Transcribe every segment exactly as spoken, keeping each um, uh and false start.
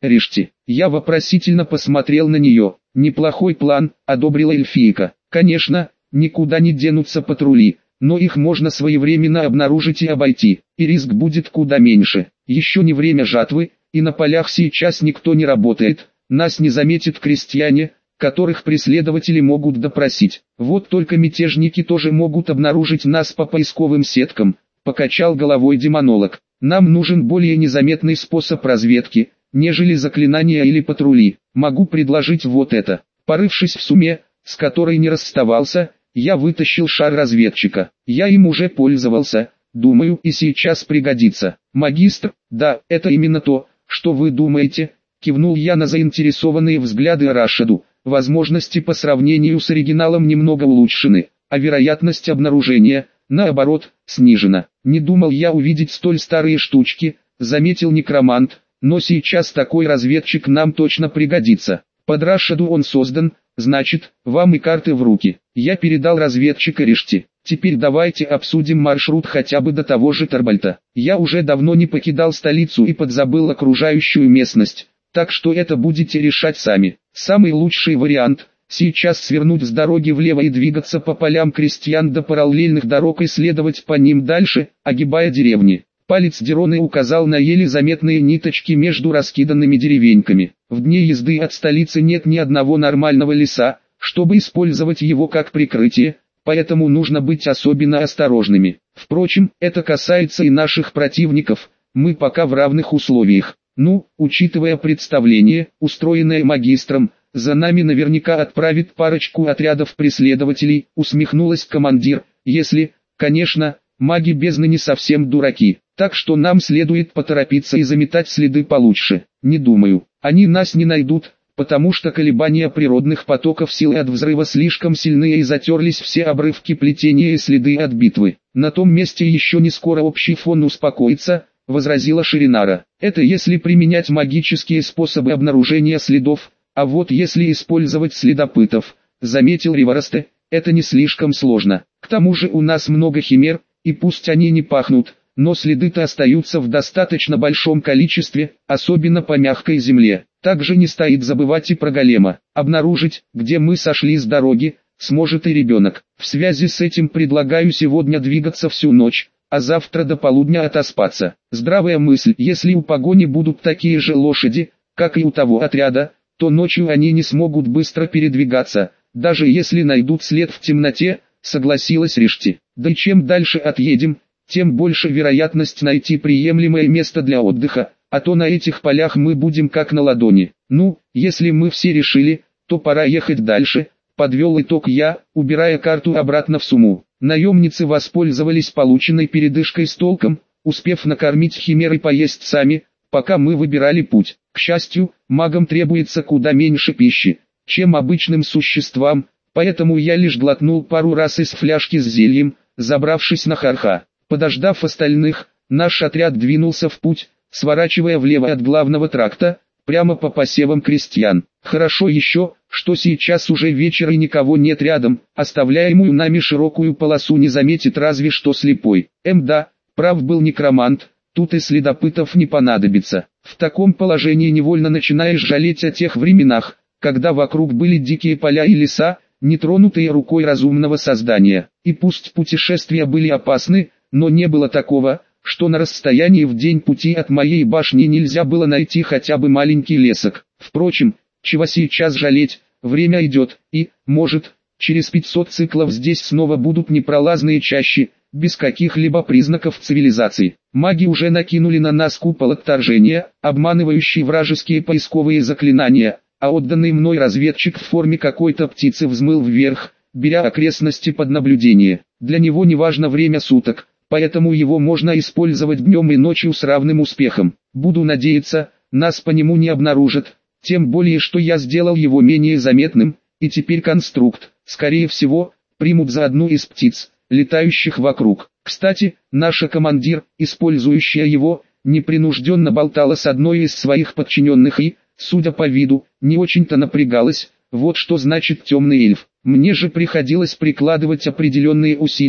Ришти. Я вопросительно посмотрел на нее. Неплохой план, одобрила эльфийка. Конечно, никуда не денутся патрули, но их можно своевременно обнаружить и обойти, и риск будет куда меньше. Еще не время жатвы, и на полях сейчас никто не работает, нас не заметят крестьяне, которых преследователи могут допросить. Вот только мятежники тоже могут обнаружить нас по поисковым сеткам, покачал головой демонолог. Нам нужен более незаметный способ разведки, нежели заклинания или патрули. Могу предложить вот это. Порывшись в сумме, с которой не расставался, я вытащил шар разведчика. Я им уже пользовался, думаю, и сейчас пригодится. Магистр, да, это именно то, что вы думаете, кивнул я на заинтересованные взгляды Рашиду. Возможности по сравнению с оригиналом немного улучшены, а вероятность обнаружения, наоборот, снижена. Не думал я увидеть столь старые штучки, заметил некромант, но сейчас такой разведчик нам точно пригодится. Под Рашиду он создан, значит, вам и карты в руки. Я передал разведчика Ришти. Теперь давайте обсудим маршрут хотя бы до того же Тарбальта. Я уже давно не покидал столицу и подзабыл окружающую местность, так что это будете решать сами. Самый лучший вариант – сейчас свернуть с дороги влево и двигаться по полям крестьян до параллельных дорог и следовать по ним дальше, огибая деревни. Палец Дероны указал на еле заметные ниточки между раскиданными деревеньками. В дне езды от столицы нет ни одного нормального леса, чтобы использовать его как прикрытие, поэтому нужно быть особенно осторожными. Впрочем, это касается и наших противников, мы пока в равных условиях. Ну, учитывая представление, устроенное магистром, за нами наверняка отправит парочку отрядов преследователей, усмехнулась командир, если, конечно, маги бездны не совсем дураки. Так что нам следует поторопиться и заметать следы получше. Не думаю, они нас не найдут, потому что колебания природных потоков силы от взрыва слишком сильные и затерлись все обрывки плетения и следы от битвы. На том месте еще не скоро общий фон успокоится, возразила Ширинара. Это если применять магические способы обнаружения следов, а вот если использовать следопытов, заметил Риварасте, это не слишком сложно. К тому же у нас много химер, и пусть они не пахнут, но следы-то остаются в достаточно большом количестве, особенно по мягкой земле. Также не стоит забывать и про голема. Обнаружить, где мы сошли с дороги, сможет и ребенок. В связи с этим предлагаю сегодня двигаться всю ночь, а завтра до полудня отоспаться. Здравая мысль, если у погони будут такие же лошади, как и у того отряда, то ночью они не смогут быстро передвигаться, даже если найдут след в темноте, согласилась Ришти. Да и чем дальше отъедем, тем больше вероятность найти приемлемое место для отдыха, а то на этих полях мы будем как на ладони. Ну, если мы все решили, то пора ехать дальше, подвел итог я, убирая карту обратно в сумму. Наемницы воспользовались полученной передышкой с толком, успев накормить химер и поесть сами, пока мы выбирали путь. К счастью, магам требуется куда меньше пищи, чем обычным существам, поэтому я лишь глотнул пару раз из фляжки с зельем, забравшись на Харха. Подождав остальных, наш отряд двинулся в путь, сворачивая влево от главного тракта, прямо по посевам крестьян. Хорошо еще, что сейчас уже вечер и никого нет рядом, оставляемую нами широкую полосу не заметит разве что слепой. Эм да, прав был некромант, тут и следопытов не понадобится. В таком положении невольно начинаешь жалеть о тех временах, когда вокруг были дикие поля и леса, нетронутые рукой разумного создания. И пусть путешествия были опасны, но не было такого, что на расстоянии в день пути от моей башни нельзя было найти хотя бы маленький лесок. Впрочем, чего сейчас жалеть, время идет, и, может, через пятьсот циклов здесь снова будут непролазные чащи, без каких-либо признаков цивилизации. Маги уже накинули на нас купол отторжения, обманывающий вражеские поисковые заклинания, а отданный мной разведчик в форме какой-то птицы взмыл вверх, беря окрестности под наблюдение. Для него не важно время суток, поэтому его можно использовать днем и ночью с равным успехом. Буду надеяться, нас по нему не обнаружат, тем более что я сделал его менее заметным, и теперь конструкт, скорее всего, примут за одну из птиц, летающих вокруг. Кстати, наша командир, использующая его, непринужденно болтала с одной из своих подчиненных и, судя по виду, не очень-то напрягалась. Вот что значит темный эльф. Мне же приходилось прикладывать определенные усилия,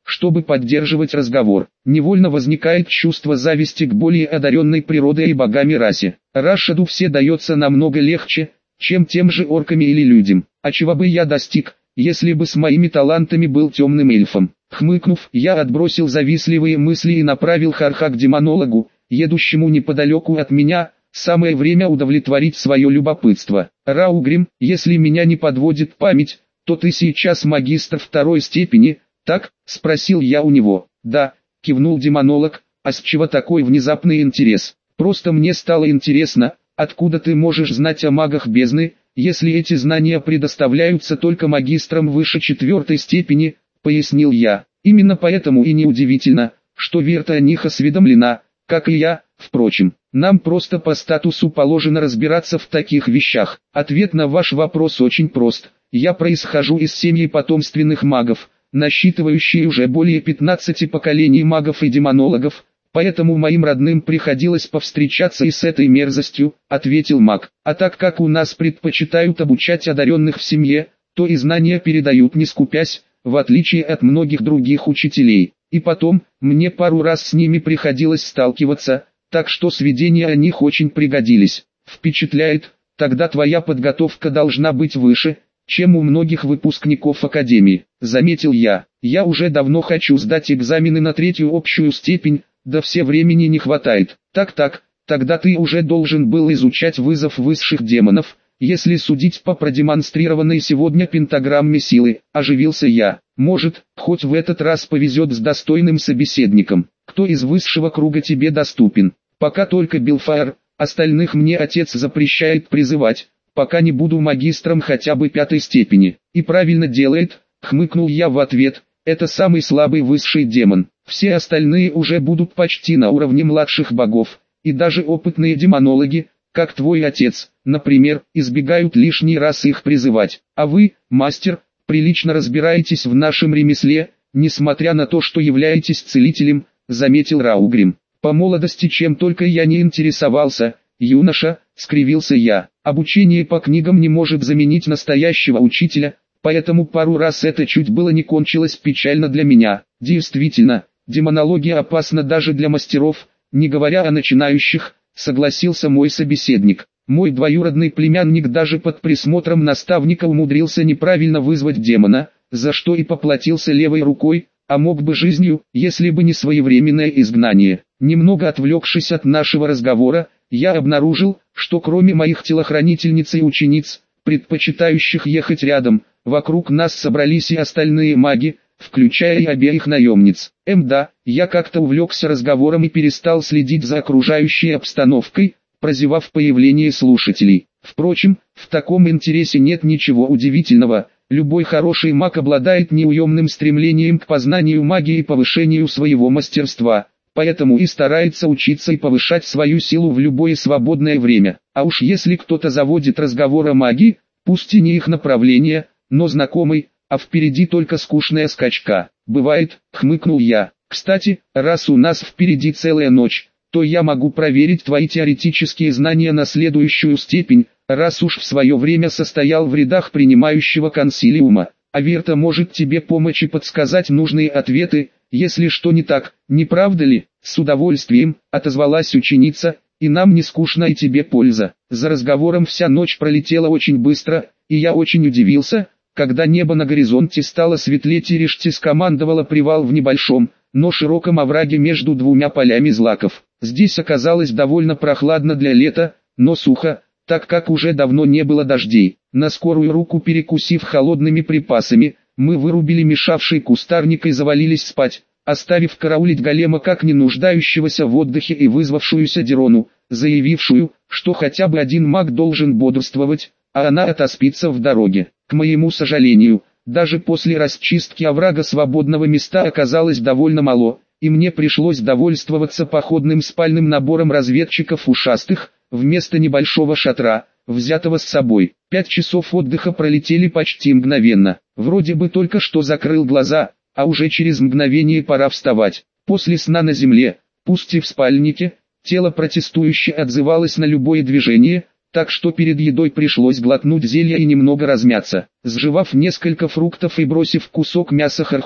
чтобы поддерживать разговор. Невольно возникает чувство зависти к более одаренной природой и богами расе. Рашаду все дается намного легче, чем тем же орками или людям. А чего бы я достиг, если бы с моими талантами был темным эльфом? Хмыкнув, я отбросил завистливые мысли и направил Харха к демонологу, едущему неподалеку от меня. Самое время удовлетворить свое любопытство. Раугрим, если меня не подводит память, то ты сейчас магистр второй степени, так? Спросил я у него. Да, кивнул демонолог, а с чего такой внезапный интерес? Просто мне стало интересно, откуда ты можешь знать о магах бездны, если эти знания предоставляются только магистрам выше четвертой степени, пояснил я. Именно поэтому и неудивительно, что Верта о них осведомлена, как и я, впрочем. Нам просто по статусу положено разбираться в таких вещах. Ответ на ваш вопрос очень прост. Я происхожу из семьи потомственных магов, насчитывающей уже более пятнадцати поколений магов и демонологов, поэтому моим родным приходилось повстречаться и с этой мерзостью, ответил маг. А так как у нас предпочитают обучать одаренных в семье, то и знания передают не скупясь, в отличие от многих других учителей. И потом, мне пару раз с ними приходилось сталкиваться, так что сведения о них очень пригодились. Впечатляет, тогда твоя подготовка должна быть выше, чем у многих выпускников академии, заметил я. Я уже давно хочу сдать экзамены на третью общую степень, да все времени не хватает. Так-так, тогда ты уже должен был изучать вызов высших демонов, если судить по продемонстрированной сегодня пентаграмме силы, оживился я. Может, хоть в этот раз повезет с достойным собеседником. Кто из высшего круга тебе доступен? Пока только Белфайр, остальных мне отец запрещает призывать, пока не буду магистром хотя бы пятой степени. И правильно делает, хмыкнул я в ответ, это самый слабый высший демон. Все остальные уже будут почти на уровне младших богов, и даже опытные демонологи, как твой отец, например, избегают лишний раз их призывать. А вы, мастер, прилично разбираетесь в нашем ремесле, несмотря на то, что являетесь целителем, заметил Раугрим. По молодости чем только я не интересовался, юноша, скривился я. Обучение по книгам не может заменить настоящего учителя, поэтому пару раз это чуть было не кончилось печально для меня. Действительно, демонология опасна даже для мастеров, не говоря о начинающих, согласился мой собеседник. Мой двоюродный племянник даже под присмотром наставника умудрился неправильно вызвать демона, за что и поплатился левой рукой, а мог бы жизнью, если бы не своевременное изгнание. Немного отвлекшись от нашего разговора, я обнаружил, что кроме моих телохранительниц и учениц, предпочитающих ехать рядом, вокруг нас собрались и остальные маги, включая и обеих наемниц. Эм да, я как-то увлекся разговором и перестал следить за окружающей обстановкой, прозевав появление слушателей. Впрочем, в таком интересе нет ничего удивительного. Любой хороший маг обладает неуемным стремлением к познанию магии и повышению своего мастерства, поэтому и старается учиться и повышать свою силу в любое свободное время. А уж если кто-то заводит разговор о магии, пусть и не их направление, но знакомый, а впереди только скучная скачка. Бывает, хмыкнул я. Кстати, раз у нас впереди целая ночь, то я могу проверить твои теоретические знания на следующую степень, раз уж в свое время состоял в рядах принимающего консилиума. А Верта может тебе помочь и подсказать нужные ответы, если что не так, не правда ли? С удовольствием, отозвалась ученица, и нам не скучно и тебе польза. За разговором вся ночь пролетела очень быстро, и я очень удивился, когда небо на горизонте стало светлеть и Ришти скомандовала привал в небольшом, но широком овраге между двумя полями злаков. Здесь оказалось довольно прохладно для лета, но сухо, так как уже давно не было дождей. На скорую руку перекусив холодными припасами, мы вырубили мешавший кустарник и завалились спать, оставив караулить голема как не нуждающегося в отдыхе и вызвавшуюся Дерону, заявившую, что хотя бы один маг должен бодрствовать, а она отоспится в дороге. К моему сожалению, даже после расчистки оврага свободного места оказалось довольно мало, и мне пришлось довольствоваться походным спальным набором разведчиков ушастых, вместо небольшого шатра, взятого с собой. Пять часов отдыха пролетели почти мгновенно. Вроде бы только что закрыл глаза, а уже через мгновение пора вставать. После сна на земле, пусть и в спальнике, тело протестующе отзывалось на любое движение, так что перед едой пришлось глотнуть зелья и немного размяться. Сживав несколько фруктов и бросив кусок мяса Харху,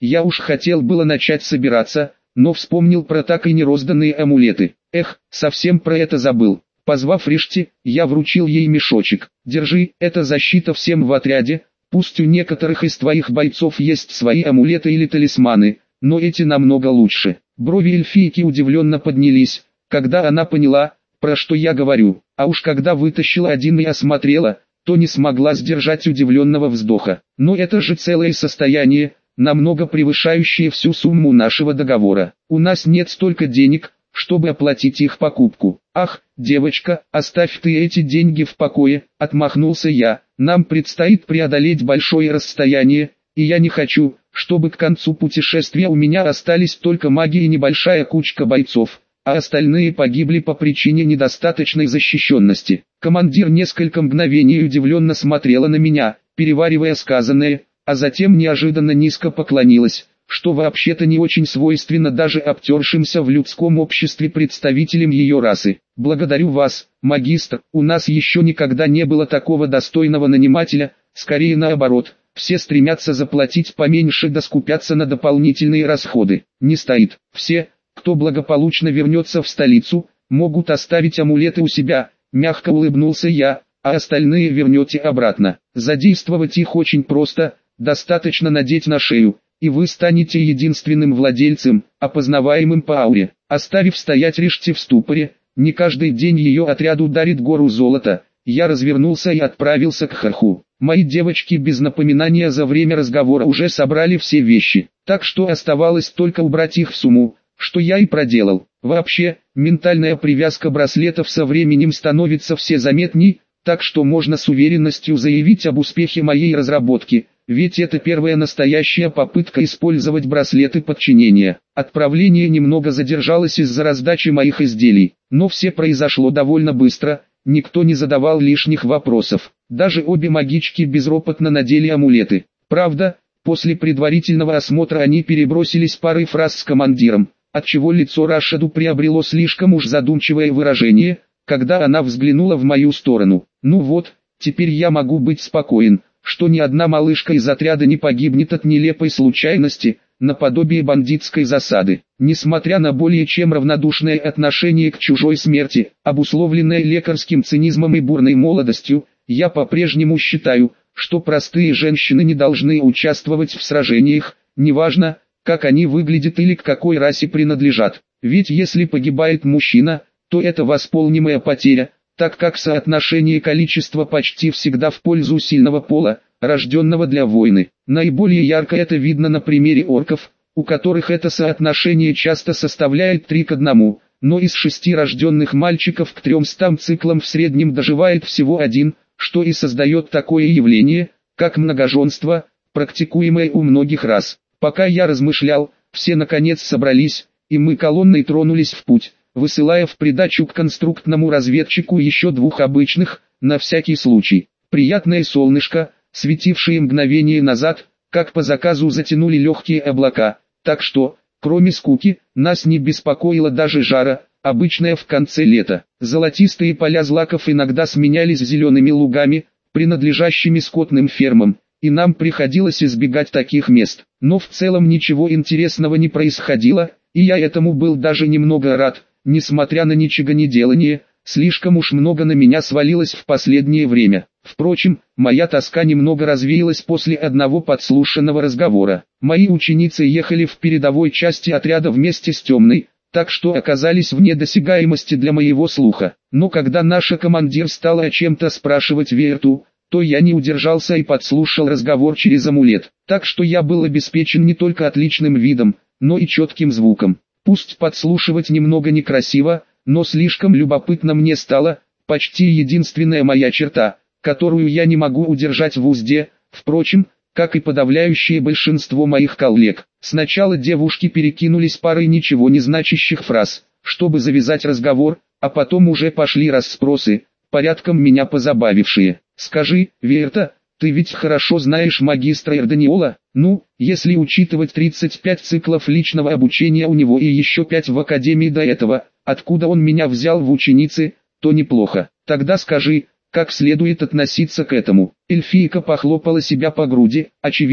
Я уж хотел было начать собираться, но вспомнил про так и не розданные амулеты. Эх, совсем про это забыл. Позвав Ришти, я вручил ей мешочек. Держи, это защита всем в отряде. Пусть у некоторых из твоих бойцов есть свои амулеты или талисманы, но эти намного лучше. Брови эльфийки удивленно поднялись, когда она поняла, про что я говорю. А уж когда вытащила один и осмотрела, то не смогла сдержать удивленного вздоха. Но это же целое состояние, намного превышающее всю сумму нашего договора. У нас нет столько денег, чтобы оплатить их покупку. Ах, девочка, оставь ты эти деньги в покое, отмахнулся я. Нам предстоит преодолеть большое расстояние, и я не хочу, чтобы к концу путешествия у меня остались только маги и небольшая кучка бойцов, а остальные погибли по причине недостаточной защищенности. Командир несколько мгновений удивленно смотрела на меня, переваривая сказанное, а затем неожиданно низко поклонилась, что вообще-то не очень свойственно даже обтершимся в людском обществе представителям ее расы. «Благодарю вас, магистр, у нас еще никогда не было такого достойного нанимателя, скорее наоборот, все стремятся заплатить поменьше да скупятся на дополнительные расходы. Не стоит. Все, кто благополучно вернется в столицу, могут оставить амулеты у себя», мягко улыбнулся я, «а остальные вернете обратно. Задействовать их очень просто, достаточно надеть на шею, и вы станете единственным владельцем, опознаваемым по ауре». Оставив стоять Ришти в ступоре, не каждый день ее отряду дарит гору золота, я развернулся и отправился к Харху. Мои девочки без напоминания за время разговора уже собрали все вещи, так что оставалось только убрать их в сумму, что я и проделал. Вообще, ментальная привязка браслетов со временем становится все заметней, так что можно с уверенностью заявить об успехе моей разработки, ведь это первая настоящая попытка использовать браслеты подчинения. Отправление немного задержалось из-за раздачи моих изделий, но все произошло довольно быстро, никто не задавал лишних вопросов. Даже обе магички безропотно надели амулеты. Правда, после предварительного осмотра они перебросились парой фраз с командиром, отчего лицо Рашаду приобрело слишком уж задумчивое выражение, когда она взглянула в мою сторону. «Ну вот, теперь я могу быть спокоен, что ни одна малышка из отряда не погибнет от нелепой случайности, наподобие бандитской засады». Несмотря на более чем равнодушное отношение к чужой смерти, обусловленное лекарским цинизмом и бурной молодостью, я по-прежнему считаю, что простые женщины не должны участвовать в сражениях, неважно, как они выглядят или к какой расе принадлежат. Ведь если погибает мужчина, то это восполнимая потеря, так как соотношение количества почти всегда в пользу сильного пола, рожденного для войны. Наиболее ярко это видно на примере орков, у которых это соотношение часто составляет три к одному, но из шести рожденных мальчиков к трёмстам циклам в среднем доживает всего один, что и создает такое явление, как многоженство, практикуемое у многих рас. Пока я размышлял, все наконец собрались, и мы колонной тронулись в путь, высылая в придачу к конструктному разведчику еще двух обычных, на всякий случай. Приятное солнышко, светившее мгновение назад, как по заказу затянули легкие облака, так что, кроме скуки, нас не беспокоила даже жара, обычная в конце лета. Золотистые поля злаков иногда сменялись зелеными лугами, принадлежащими скотным фермам, и нам приходилось избегать таких мест. Но в целом ничего интересного не происходило, и я этому был даже немного рад, несмотря на ничегонеделание, слишком уж много на меня свалилось в последнее время. Впрочем, моя тоска немного развеялась после одного подслушанного разговора. Мои ученицы ехали в передовой части отряда вместе с Темной, так что оказались вне досягаемости для моего слуха. Но когда наша командир стала о чем-то спрашивать Верту, то я не удержался и подслушал разговор через амулет. Так что я был обеспечен не только отличным видом, но и четким звуком. Пусть подслушивать немного некрасиво, но слишком любопытно мне стало, почти единственная моя черта, которую я не могу удержать в узде, впрочем, как и подавляющее большинство моих коллег. Сначала девушки перекинулись парой ничего не значащих фраз, чтобы завязать разговор, а потом уже пошли расспросы, порядком меня позабавившие. «Скажи, Верта, ты ведь хорошо знаешь магистра Эрданиола? Ну, если учитывать тридцать пять циклов личного обучения у него и еще пять в академии до этого, откуда он меня взял в ученицы, то неплохо. Тогда скажи, как следует относиться к этому». Эльфийка похлопала себя по груди, очевидно,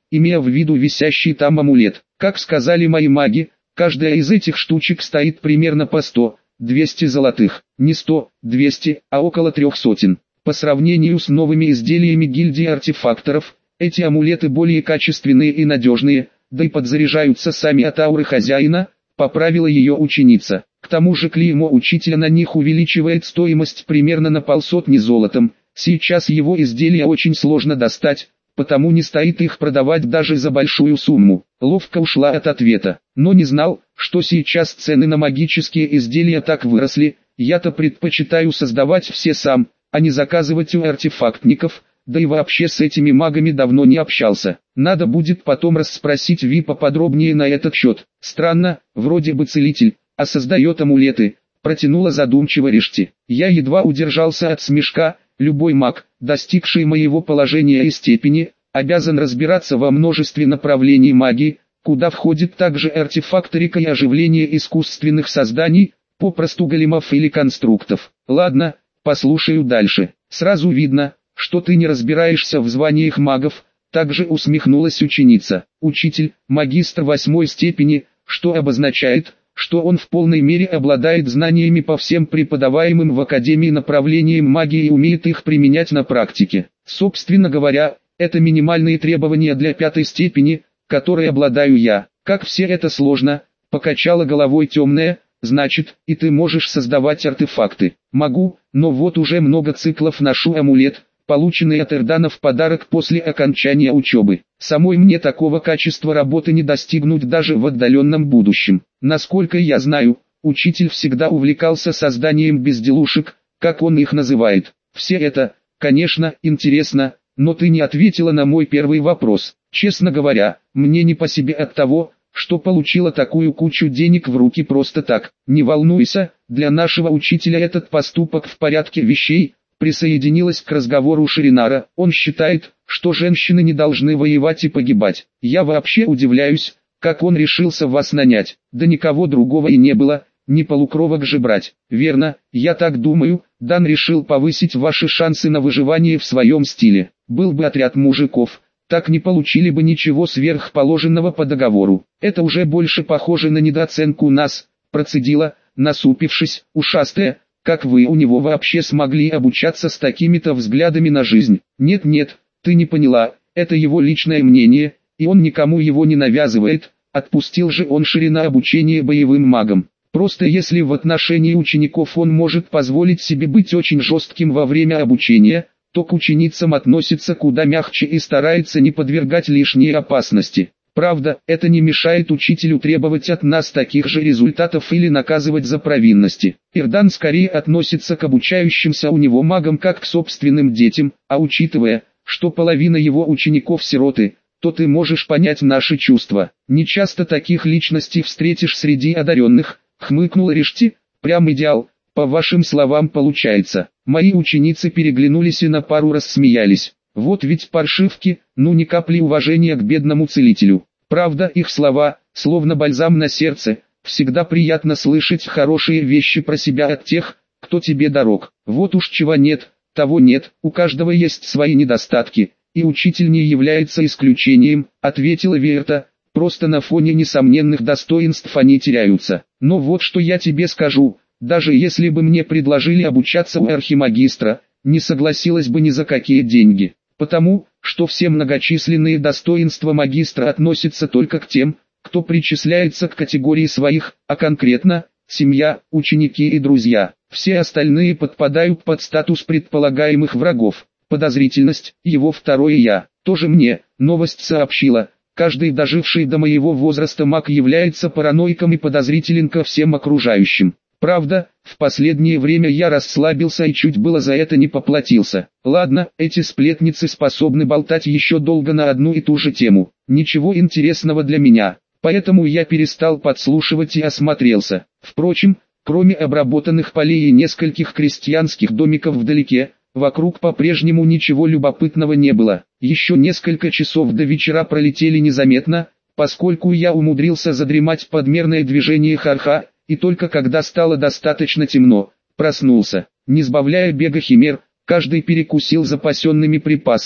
имея в виду висящий там амулет. Как сказали мои маги, каждая из этих штучек стоит примерно по сто — двести золотых. Не сто — двести, а около трех сотен. По сравнению с новыми изделиями гильдии артефакторов, эти амулеты более качественные и надежные, да и подзаряжаются сами от ауры хозяина, поправила ее ученица. К тому же клеймо учителя на них увеличивает стоимость примерно на полсотни золотом. Сейчас его изделия очень сложно достать, потому не стоит их продавать даже за большую сумму. Ловко ушла от ответа, но не знал, что сейчас цены на магические изделия так выросли. Я-то предпочитаю создавать все сам, а не заказывать у артефактников, да и вообще с этими магами давно не общался. Надо будет потом расспросить Ви поподробнее на этот счет. Странно, вроде бы целитель, а создает амулеты, протянула задумчиво Решти. Я едва удержался от смешка. Любой маг, достигший моего положения и степени, обязан разбираться во множестве направлений магии, куда входит также артефакторика и оживление искусственных созданий, попросту големов или конструктов. Ладно, послушаю дальше. Сразу видно, что ты не разбираешься в званиях магов, также усмехнулась ученица. Учитель, магистр восьмой степени, что обозначает, что он в полной мере обладает знаниями по всем преподаваемым в Академии направлениям магии и умеет их применять на практике. Собственно говоря, это минимальные требования для пятой степени, которой обладаю я. Как все это сложно, покачала головой темная. Значит, и ты можешь создавать артефакты. Могу, но вот уже много циклов ношу амулет, полученный от Эрдана в подарок после окончания учебы. Самой мне такого качества работы не достигнуть даже в отдаленном будущем. Насколько я знаю, учитель всегда увлекался созданием безделушек, как он их называет. Все это, конечно, интересно, но ты не ответила на мой первый вопрос. Честно говоря, мне не по себе от того, что получила такую кучу денег в руки просто так. Не волнуйся, для нашего учителя этот поступок в порядке вещей. Присоединилась к разговору Ширинара. Он считает, что женщины не должны воевать и погибать. Я вообще удивляюсь, как он решился вас нанять. Да никого другого и не было, не полукровок же брать. Верно, я так думаю, Дан решил повысить ваши шансы на выживание в своем стиле. Был бы отряд мужиков, так не получили бы ничего сверхположенного по договору. Это уже больше похоже на недооценку нас, процедила, насупившись, ушастая. Как вы у него вообще смогли обучаться с такими-то взглядами на жизнь? Нет-нет, ты не поняла, это его личное мнение, и он никому его не навязывает, отпустил же он Ширина обучение боевым магам. Просто если в отношении учеников он может позволить себе быть очень жестким во время обучения, то к ученицам относится куда мягче и старается не подвергать лишней опасности. Правда, это не мешает учителю требовать от нас таких же результатов или наказывать за провинности. Эрдан скорее относится к обучающимся у него магам как к собственным детям, а учитывая, что половина его учеников сироты, то ты можешь понять наши чувства. Не часто таких личностей встретишь среди одаренных, хмыкнула Решти. Прям идеал, по вашим словам получается. Мои ученицы переглянулись и на пару рассмеялись. Вот ведь паршивки, ну ни капли уважения к бедному целителю. Правда, их слова, словно бальзам на сердце, всегда приятно слышать хорошие вещи про себя от тех, кто тебе дорог. Вот уж чего нет, того нет, у каждого есть свои недостатки, и учитель не является исключением, ответила Верта. Просто на фоне несомненных достоинств они теряются. Но вот что я тебе скажу, даже если бы мне предложили обучаться у архимагистра, не согласилась бы ни за какие деньги. Потому, что все многочисленные достоинства магистра относятся только к тем, кто причисляется к категории своих, а конкретно, семья, ученики и друзья. Все остальные подпадают под статус предполагаемых врагов. Подозрительность, его второе я, тоже мне, новость сообщила. Каждый доживший до моего возраста маг является параноиком и подозрителен ко всем окружающим. Правда, в последнее время я расслабился и чуть было за это не поплатился. Ладно, эти сплетницы способны болтать еще долго на одну и ту же тему. Ничего интересного для меня, поэтому я перестал подслушивать и осмотрелся. Впрочем, кроме обработанных полей и нескольких крестьянских домиков вдалеке, вокруг по-прежнему ничего любопытного не было. Еще несколько часов до вечера пролетели незаметно, поскольку я умудрился задремать под мерное движение Харха, и только когда стало достаточно темно, проснулся. Не сбавляя бега химер, каждый перекусил запасенными припасами,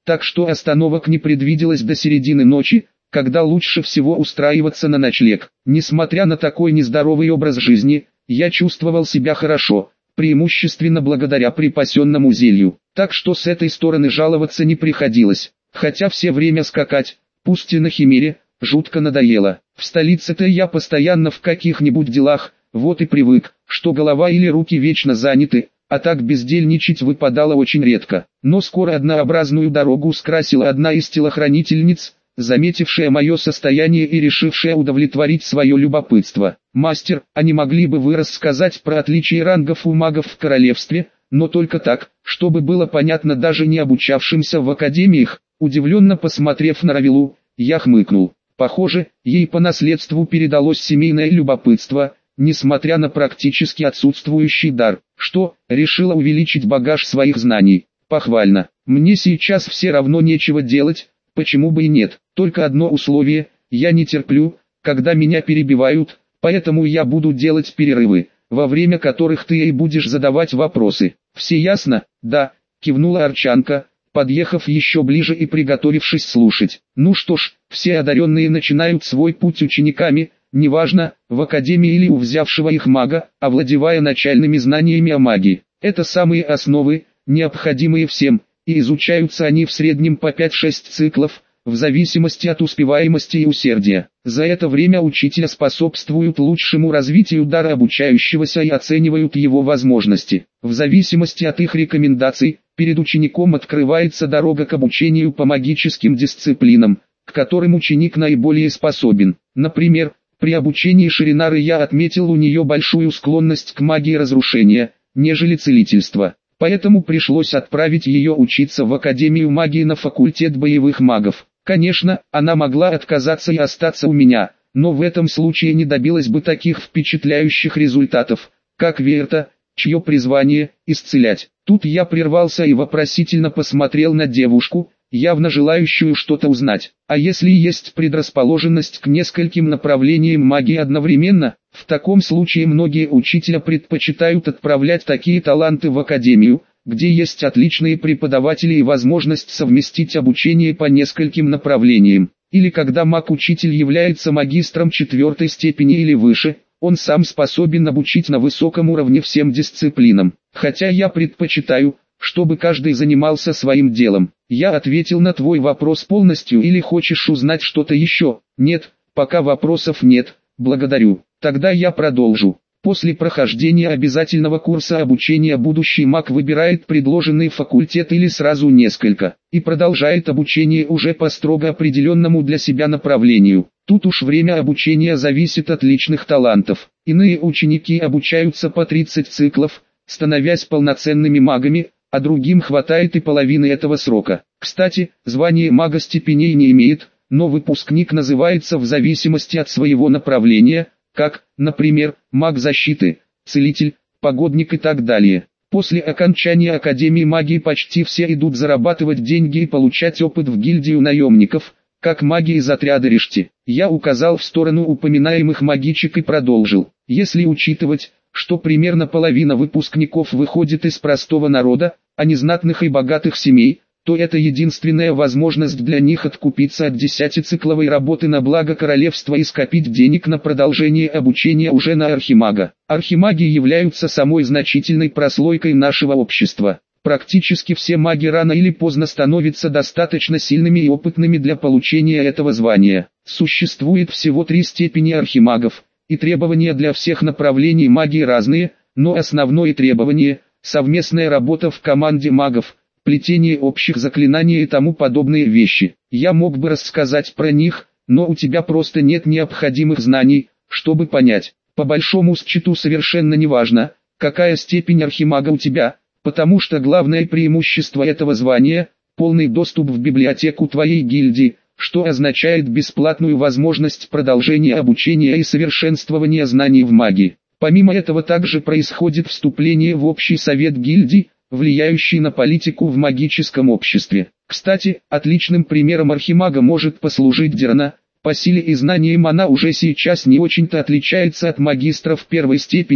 так что остановок не предвиделось до середины ночи, когда лучше всего устраиваться на ночлег. Несмотря на такой нездоровый образ жизни, я чувствовал себя хорошо, преимущественно благодаря припасенному зелью, так что с этой стороны жаловаться не приходилось, хотя все время скакать, пусть и на химере, жутко надоело. В столице-то я постоянно в каких-нибудь делах, вот и привык, что голова или руки вечно заняты, а так бездельничать выпадало очень редко. Но скоро однообразную дорогу скрасила одна из телохранительниц, заметившая мое состояние и решившая удовлетворить свое любопытство. «Мастер, а не могли бы вы рассказать про отличия рангов у магов в королевстве, но только так, чтобы было понятно даже не обучавшимся в академиях?» Удивленно посмотрев на Равилу, я хмыкнул. Похоже, ей по наследству передалось семейное любопытство, несмотря на практически отсутствующий дар. Что, решила увеличить багаж своих знаний? Похвально. Мне сейчас все равно нечего делать, почему бы и нет. Только одно условие, я не терплю, когда меня перебивают, поэтому я буду делать перерывы, во время которых ты и будешь задавать вопросы. Все ясно? Да, кивнула Арчанка, подъехав еще ближе и приготовившись слушать. Ну что ж, все одаренные начинают свой путь учениками, неважно, в академии или у взявшего их мага, овладевая начальными знаниями о магии. Это самые основы, необходимые всем, и изучаются они в среднем по пять-шесть циклов, в зависимости от успеваемости и усердия. За это время учителя способствуют лучшему развитию дара обучающегося и оценивают его возможности. В зависимости от их рекомендаций, перед учеником открывается дорога к обучению по магическим дисциплинам, к которым ученик наиболее способен. Например, при обучении Ширинары я отметил у нее большую склонность к магии разрушения, нежели целительства. Поэтому пришлось отправить ее учиться в Академию магии на факультет боевых магов. Конечно, она могла отказаться и остаться у меня, но в этом случае не добилась бы таких впечатляющих результатов, как Верта, чье призвание – исцелять. Тут я прервался и вопросительно посмотрел на девушку, явно желающую что-то узнать. А если есть предрасположенность к нескольким направлениям магии одновременно, в таком случае многие учителя предпочитают отправлять такие таланты в академию, где есть отличные преподаватели и возможность совместить обучение по нескольким направлениям. Или когда маг-учитель является магистром четвертой степени или выше, он сам способен обучить на высоком уровне всем дисциплинам. Хотя я предпочитаю, чтобы каждый занимался своим делом. Я ответил на твой вопрос полностью или хочешь узнать что-то еще? Нет, пока вопросов нет, благодарю. Тогда я продолжу. После прохождения обязательного курса обучения будущий маг выбирает предложенный факультет или сразу несколько, и продолжает обучение уже по строго определенному для себя направлению. Тут уж время обучения зависит от личных талантов. Иные ученики обучаются по тридцать циклов, становясь полноценными магами, а другим хватает и половины этого срока. Кстати, звание мага степеней не имеет, но выпускник называется в зависимости от своего направления, как, например, маг защиты, целитель, погодник и так далее. После окончания Академии магии почти все идут зарабатывать деньги и получать опыт в гильдию наемников, как маги из отряда Решти. Я указал в сторону упоминаемых магичек и продолжил. Если учитывать, что примерно половина выпускников выходит из простого народа, а не знатных и богатых семей, то это единственная возможность для них откупиться от десятицикловой работы на благо королевства и скопить денег на продолжение обучения уже на архимага. Архимаги являются самой значительной прослойкой нашего общества. Практически все маги рано или поздно становятся достаточно сильными и опытными для получения этого звания. Существует всего три степени архимагов, и требования для всех направлений магии разные, но основное требование – совместная работа в команде магов, плетение общих заклинаний и тому подобные вещи. Я мог бы рассказать про них, но у тебя просто нет необходимых знаний, чтобы понять. По большому счету совершенно не важно, какая степень архимага у тебя, потому что главное преимущество этого звания – полный доступ в библиотеку твоей гильдии, что означает бесплатную возможность продолжения обучения и совершенствования знаний в магии. Помимо этого также происходит вступление в общий совет гильдий, влияющий на политику в магическом обществе. Кстати, отличным примером архимага может послужить Дерна. По силе и знаниям она уже сейчас не очень-то отличается от магистров первой степени,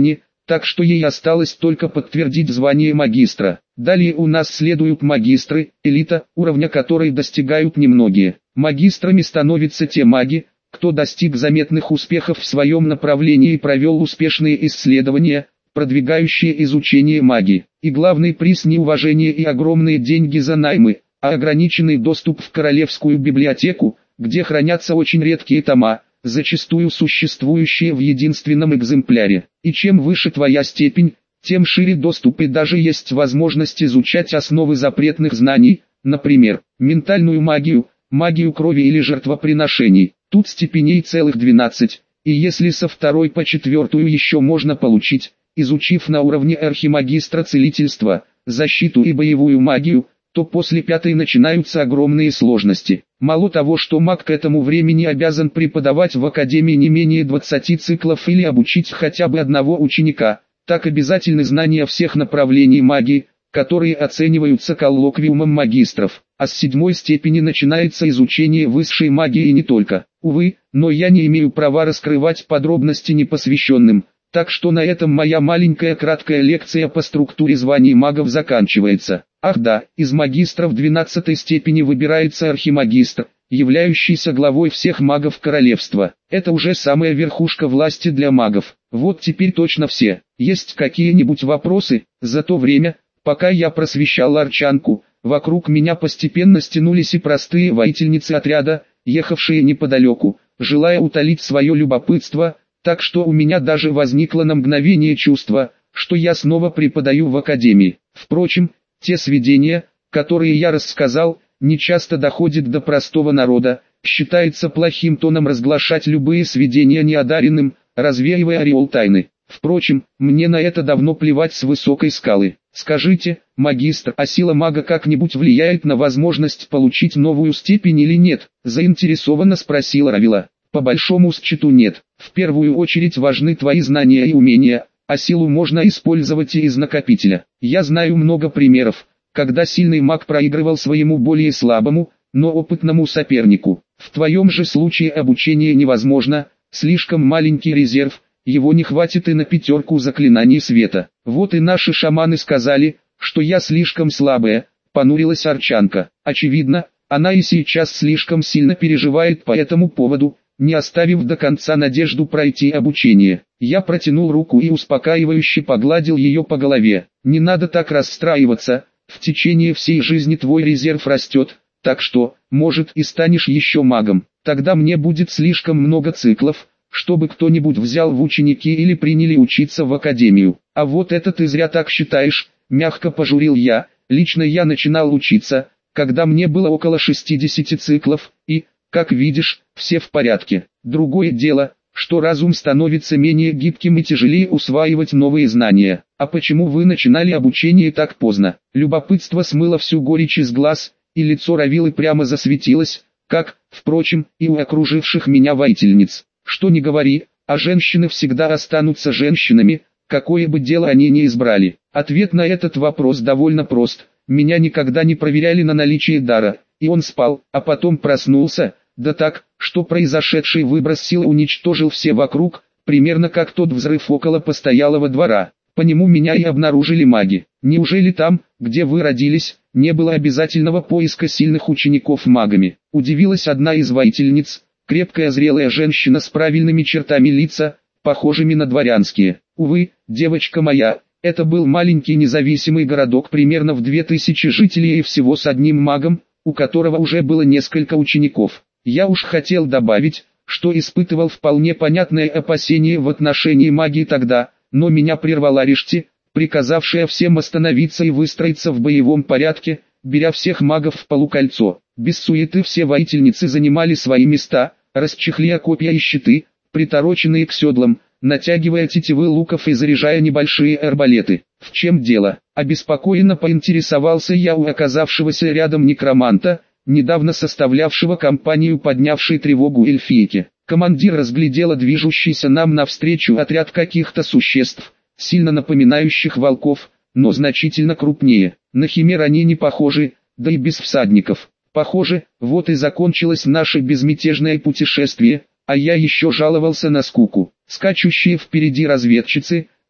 так что ей осталось только подтвердить звание магистра. Далее у нас следуют магистры, элита, уровня которой достигают немногие. Магистрами становятся те маги, кто достиг заметных успехов в своем направлении и провел успешные исследования, продвигающие изучение магии. И главный приз не уважение и огромные деньги за наймы, а ограниченный доступ в королевскую библиотеку, где хранятся очень редкие тома, зачастую существующие в единственном экземпляре. И чем выше твоя степень, тем шире доступ и даже есть возможность изучать основы запретных знаний, например, ментальную магию, магию крови или жертвоприношений. Тут степеней целых двенадцать, и если со второй по четвертую еще можно получить, изучив на уровне архимагистра целительство, защиту и боевую магию, то после пятой начинаются огромные сложности. Мало того, что маг к этому времени обязан преподавать в академии не менее двадцати циклов или обучить хотя бы одного ученика, так обязательны знания всех направлений магии, которые оцениваются коллоквиумом магистров. А с седьмой степени начинается изучение высшей магии и не только. Увы, но я не имею права раскрывать подробности непосвященным, так что на этом моя маленькая краткая лекция по структуре званий магов заканчивается. Ах да, из магистров двенадцатой степени выбирается архимагистр, являющийся главой всех магов королевства. Это уже самая верхушка власти для магов. Вот теперь точно все. Есть какие-нибудь вопросы? За то время, пока я просвещал Арчанку, вокруг меня постепенно стянулись и простые воительницы отряда, ехавшие неподалеку, желая утолить свое любопытство, так что у меня даже возникло на мгновение чувство, что я снова преподаю в академии. Впрочем, те сведения, которые я рассказал, не часто доходят до простого народа. Считается плохим тоном разглашать любые сведения неодаренным, развеивая ореол тайны. Впрочем, мне на это давно плевать с высокой скалы. Скажите, магистр, а сила мага как-нибудь влияет на возможность получить новую степень или нет? Заинтересованно спросила Равила. По большому счету нет. В первую очередь важны твои знания и умения, а силу можно использовать и из накопителя. Я знаю много примеров, когда сильный маг проигрывал своему более слабому, но опытному сопернику. В твоем же случае обучение невозможно, слишком маленький резерв, его не хватит и на пятерку заклинаний света. Вот и наши шаманы сказали, что я слишком слабая, понурилась Арчанка. Очевидно, она и сейчас слишком сильно переживает по этому поводу, не оставив до конца надежду пройти обучение. Я протянул руку и успокаивающе погладил ее по голове. Не надо так расстраиваться, в течение всей жизни твой резерв растет, так что, может, и станешь еще магом. Тогда мне будет слишком много циклов, чтобы кто-нибудь взял в ученики или приняли учиться в академию. А вот это ты зря так считаешь, мягко пожурил я. Лично я начинал учиться, когда мне было около шестидесяти циклов, и, как видишь, все в порядке. Другое дело, что разум становится менее гибким и тяжелее усваивать новые знания. А почему вы начинали обучение так поздно? Любопытство смыло всю горечь из глаз, и лицо Равилы прямо засветилось, как, впрочем, и у окруживших меня воительниц. Что ни говори, а женщины всегда останутся женщинами, какое бы дело они ни избрали. Ответ на этот вопрос довольно прост. Меня никогда не проверяли на наличие дара, и он спал, а потом проснулся, да так, что произошедший выброс силы уничтожил все вокруг, примерно как тот взрыв около постоялого двора. По нему меня и обнаружили маги. Неужели там, где вы родились, не было обязательного поиска сильных учеников магами? Удивилась одна из воительниц, крепкая зрелая женщина с правильными чертами лица, похожими на дворянские. Увы, девочка моя, это был маленький независимый городок примерно в две тысячи жителей и всего с одним магом, у которого уже было несколько учеников. Я уж хотел добавить, что испытывал вполне понятное опасение в отношении магии тогда, но меня прервала Ришти, приказавшая всем остановиться и выстроиться в боевом порядке, беря всех магов в полукольцо. Без суеты все воительницы занимали свои места, расчехляя копья и щиты, притороченные к седлам, натягивая тетивы луков и заряжая небольшие арбалеты. В чем дело? Обеспокоенно поинтересовался я у оказавшегося рядом некроманта, недавно составлявшего компанию поднявшей тревогу эльфийки. Командир разглядела движущийся нам навстречу отряд каких-то существ, сильно напоминающих волков, но значительно крупнее. На химер они не похожи, да и без всадников. Похоже, вот и закончилось наше безмятежное путешествие, а я еще жаловался на скуку. Скачущие впереди разведчицы,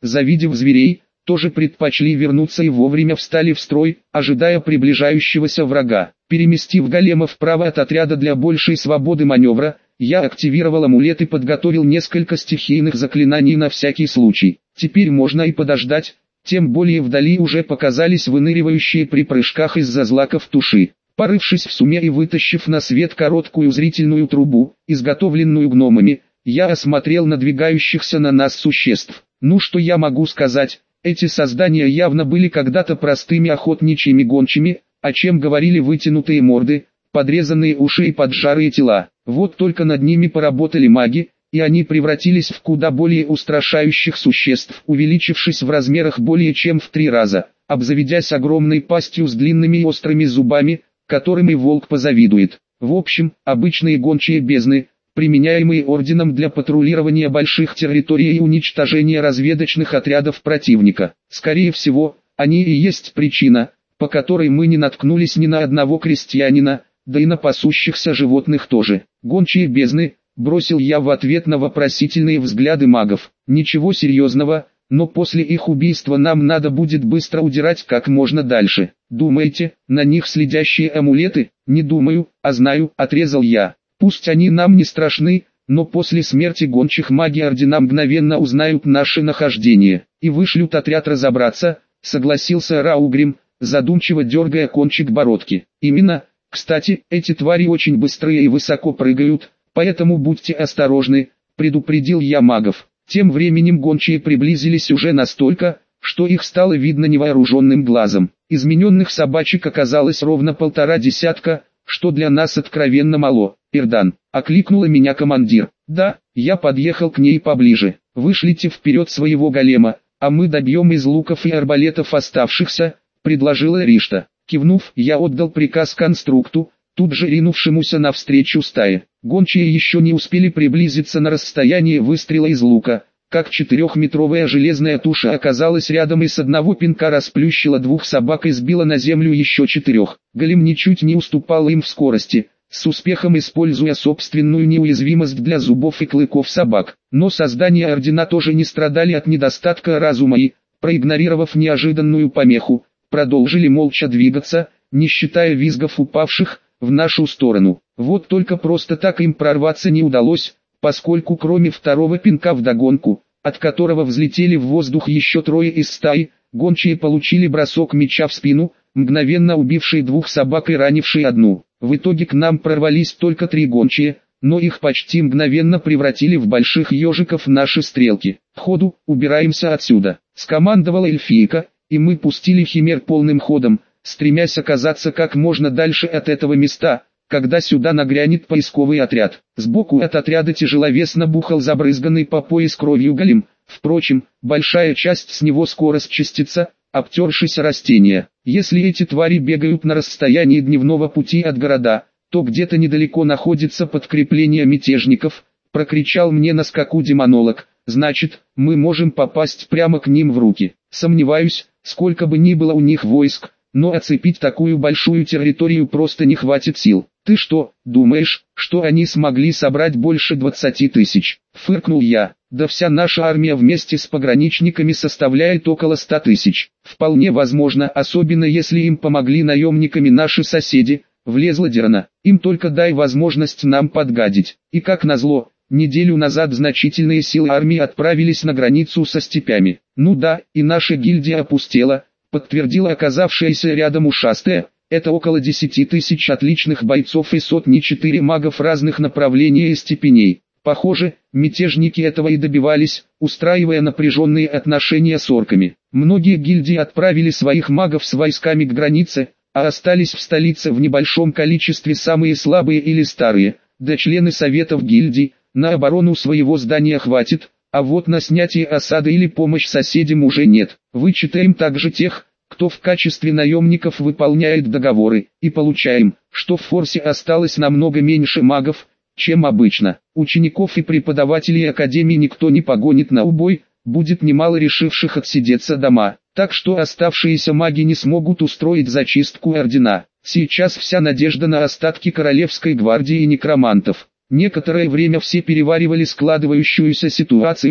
завидев зверей, тоже предпочли вернуться и вовремя встали в строй, ожидая приближающегося врага. Переместив голема вправо от отряда для большей свободы маневра, я активировал амулет и подготовил несколько стихийных заклинаний на всякий случай. Теперь можно и подождать, тем более вдали уже показались выныривающие при прыжках из-за злаков туши. Порывшись в суме и вытащив на свет короткую зрительную трубу, изготовленную гномами, я осмотрел надвигающихся на нас существ. Ну что я могу сказать, эти создания явно были когда-то простыми охотничьими гончими, о чем говорили вытянутые морды, подрезанные уши и поджарые тела. Вот только над ними поработали маги, и они превратились в куда более устрашающих существ, увеличившись в размерах более чем в три раза, обзаведясь огромной пастью с длинными и острыми зубами, которым и волк позавидует. В общем, обычные гончие бездны, применяемые орденом для патрулирования больших территорий и уничтожения разведочных отрядов противника. Скорее всего, они и есть причина, по которой мы не наткнулись ни на одного крестьянина, да и на пасущихся животных тоже. Гончие бездны, бросил я в ответ на вопросительные взгляды магов. Ничего серьезного, но после их убийства нам надо будет быстро удирать как можно дальше. Думаете, на них следящие амулеты? Не думаю, а знаю, отрезал я. Пусть они нам не страшны, но после смерти гончих маги ордена мгновенно узнают наше нахождение и вышлют отряд разобраться, согласился Раугрим, задумчиво дергая кончик бородки. Именно, кстати, эти твари очень быстрые и высоко прыгают, поэтому будьте осторожны, предупредил я магов. Тем временем гончие приблизились уже настолько, что их стало видно невооруженным глазом. Измененных собачек оказалось ровно полтора десятка, что для нас откровенно мало. «Ирдан», — окликнула меня командир. «Да», я подъехал к ней поближе. «Вышлите вперед своего голема, а мы добьем из луков и арбалетов оставшихся», — предложила Ришта. Кивнув, я отдал приказ конструкту, тут же ринувшемуся навстречу стае. Гончие еще не успели приблизиться на расстояние выстрела из лука, как четырехметровая железная туша оказалась рядом и с одного пинка расплющила двух собак и сбила на землю еще четырех. Голем ничуть не уступал им в скорости, с успехом используя собственную неуязвимость для зубов и клыков собак. Но создания ордена тоже не страдали от недостатка разума и, проигнорировав неожиданную помеху, продолжили молча двигаться, не считая визгов упавших в нашу сторону. Вот только просто так им прорваться не удалось, поскольку кроме второго пинка вдогонку, от которого взлетели в воздух еще трое из стаи, гончие получили бросок меча в спину, мгновенно убивший двух собак и ранивший одну. В итоге к нам прорвались только три гончие, но их почти мгновенно превратили в больших ежиков наши стрелки. «Ходу, убираемся отсюда», — скомандовала эльфийка, и мы пустили химер полным ходом, стремясь оказаться как можно дальше от этого места, когда сюда нагрянет поисковый отряд. Сбоку от отряда тяжеловесно бухал забрызганный по пояс кровью голем, впрочем, большая часть с него скоро счистится, обтершись растения. Если эти твари бегают на расстоянии дневного пути от города, то где-то недалеко находится подкрепление мятежников, прокричал мне на скаку демонолог. Значит, мы можем попасть прямо к ним в руки. Сомневаюсь, сколько бы ни было у них войск, но оцепить такую большую территорию просто не хватит сил. «Ты что, думаешь, что они смогли собрать больше двадцати тысяч?» — фыркнул я. «Да вся наша армия вместе с пограничниками составляет около ста тысяч. Вполне возможно, особенно если им помогли наемниками наши соседи», — влезла Дерна. «Им только дай возможность нам подгадить». И как назло, неделю назад значительные силы армии отправились на границу со степями. «Ну да, и наша гильдия опустела», — подтвердила оказавшаяся рядом ушастая. «Это около десяти тысяч отличных бойцов и сотни-четыре магов разных направлений и степеней». Похоже, мятежники этого и добивались, устраивая напряженные отношения с орками. Многие гильдии отправили своих магов с войсками к границе, а остались в столице в небольшом количестве самые слабые или старые, да члены советов гильдий. На оборону своего здания хватит, а вот на снятие осады или помощь соседям уже нет. Вычитаем также тех, кто в качестве наемников выполняет договоры, и получаем, что в форсе осталось намного меньше магов, чем обычно. Учеников и преподавателей академии никто не погонит на убой, будет немало решивших отсидеться дома, так что оставшиеся маги не смогут устроить зачистку ордена. Сейчас вся надежда на остатки королевской гвардии и некромантов. Некоторое время все переваривали складывающуюся ситуацию,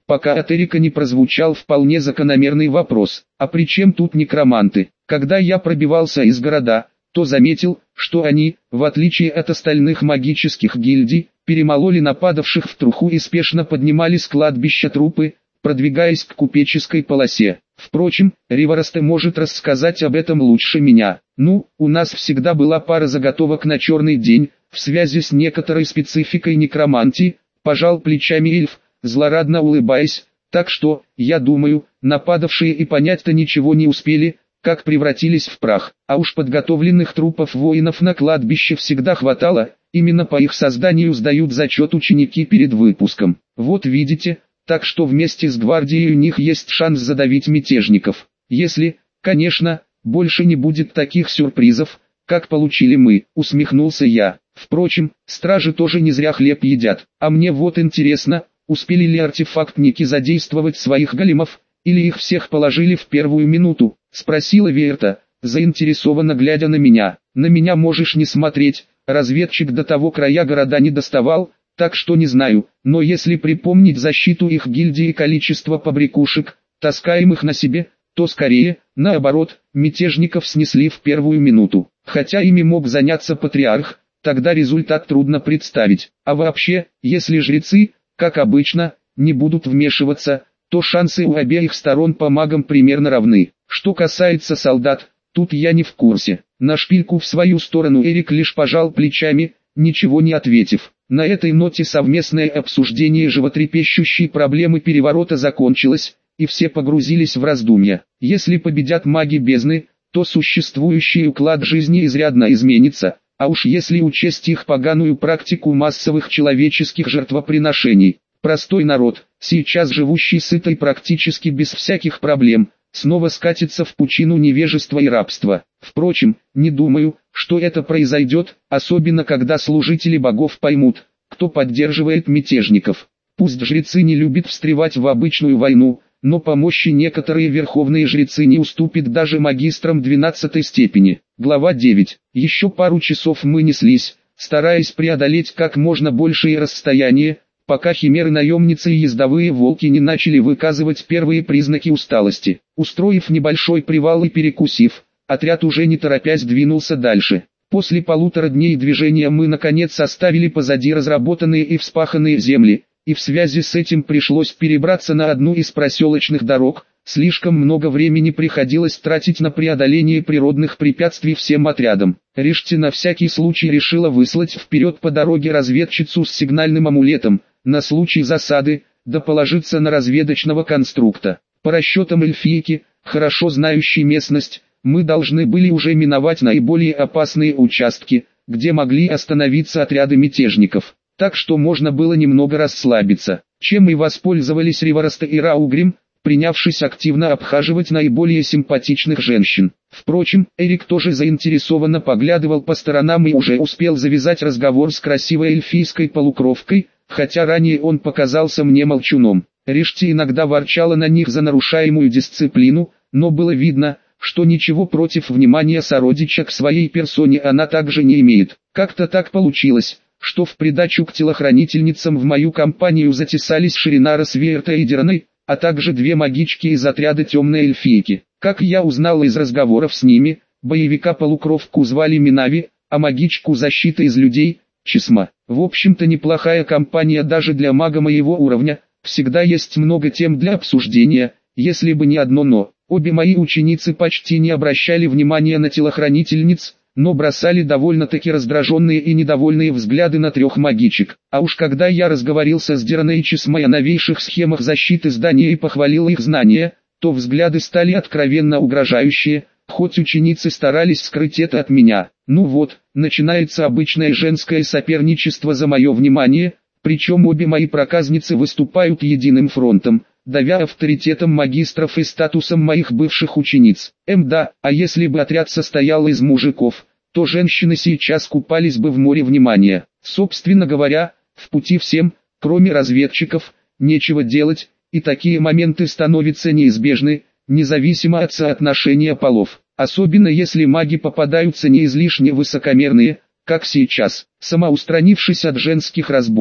пока от Эрика не прозвучал вполне закономерный вопрос: а при чем тут некроманты? Когда я пробивался из города, то заметил, что они, в отличие от остальных магических гильдий, перемололи нападавших в труху и спешно поднимали с кладбища трупы, продвигаясь к купеческой полосе. Впрочем, Риваресте может рассказать об этом лучше меня. Ну, у нас всегда была пара заготовок на черный день, в связи с некоторой спецификой некромантии, пожал плечами эльф, злорадно улыбаясь, так что, я думаю, нападавшие и понять-то ничего не успели, как превратились в прах, а уж подготовленных трупов воинов на кладбище всегда хватало, именно по их созданию сдают зачет ученики перед выпуском. Вот видите, так что вместе с гвардией у них есть шанс задавить мятежников, если, конечно, больше не будет таких сюрпризов, как получили мы, усмехнулся я. Впрочем, стражи тоже не зря хлеб едят, а мне вот интересно, успели ли артефактники задействовать своих големов, или их всех положили в первую минуту, спросила Верта, заинтересованно глядя на меня. На меня можешь не смотреть, разведчик до того края города не доставал, так что не знаю, но если припомнить защиту их гильдии и количество побрякушек, таскаемых на себе, то скорее, наоборот, мятежников снесли в первую минуту. Хотя ими мог заняться патриарх, тогда результат трудно представить. А вообще, если жрецы, как обычно, не будут вмешиваться, то шансы у обеих сторон по магам примерно равны. Что касается солдат, тут я не в курсе. На шпильку в свою сторону Эрик лишь пожал плечами, ничего не ответив. На этой ноте совместное обсуждение животрепещущей проблемы переворота закончилось, и все погрузились в раздумья. Если победят маги бездны, то существующий уклад жизни изрядно изменится, а уж если учесть их поганую практику массовых человеческих жертвоприношений. Простой народ, сейчас живущий сыто и практически без всяких проблем, снова скатится в пучину невежества и рабства. Впрочем, не думаю, что это произойдет, особенно когда служители богов поймут, кто поддерживает мятежников. Пусть жрецы не любят встревать в обычную войну, но по мощи некоторые верховные жрецы не уступят даже магистрам двенадцатой степени. Глава девять. Еще пару часов мы неслись, стараясь преодолеть как можно большее расстояние, пока химеры-наемницы и ездовые волки не начали выказывать первые признаки усталости. Устроив небольшой привал и перекусив, отряд уже не торопясь двинулся дальше. После полутора дней движения мы наконец оставили позади разработанные и вспаханные земли, и в связи с этим пришлось перебраться на одну из проселочных дорог. Слишком много времени приходилось тратить на преодоление природных препятствий всем отрядам. Ришти на всякий случай решила выслать вперед по дороге разведчицу с сигнальным амулетом, на случай засады, да положиться на разведочного конструкта. По расчетам эльфийки, хорошо знающей местность, мы должны были уже миновать наиболее опасные участки, где могли остановиться отряды мятежников, так что можно было немного расслабиться, чем и воспользовались Риваресте и Раугрим, принявшись активно обхаживать наиболее симпатичных женщин. Впрочем, Эрик тоже заинтересованно поглядывал по сторонам и уже успел завязать разговор с красивой эльфийской полукровкой, хотя ранее он показался мне молчуном. Ришти иногда ворчала на них за нарушаемую дисциплину, но было видно, что ничего против внимания сородича к своей персоне она также не имеет. Как-то так получилось, что в придачу к телохранительницам в мою компанию затесались Ширинара с Верта и Дираной, а также две магички из отряда темной эльфийки. Как я узнал из разговоров с ними, боевика-полукровку звали Минави, а магичку защиты из людей – Чисма. В общем-то неплохая компания даже для мага моего уровня, всегда есть много тем для обсуждения, если бы не одно но. Обе мои ученицы почти не обращали внимания на телохранительниц, но бросали довольно-таки раздраженные и недовольные взгляды на трех магичек. А уж когда я разговорился с Дираной и Чисмой о новейших схемах защиты здания и похвалил их знания, то взгляды стали откровенно угрожающие, хоть ученицы старались скрыть это от меня. Ну вот, начинается обычное женское соперничество за мое внимание, причем обе мои проказницы выступают единым фронтом, давя авторитетом магистров и статусом моих бывших учениц. Эм да, а если бы отряд состоял из мужиков, то женщины сейчас купались бы в море внимания. Собственно говоря, в пути всем, кроме разведчиков, нечего делать, и такие моменты становятся неизбежны, независимо от соотношения полов. Особенно если маги попадаются не излишне высокомерные, как сейчас. Самоустранившись от женских разборок,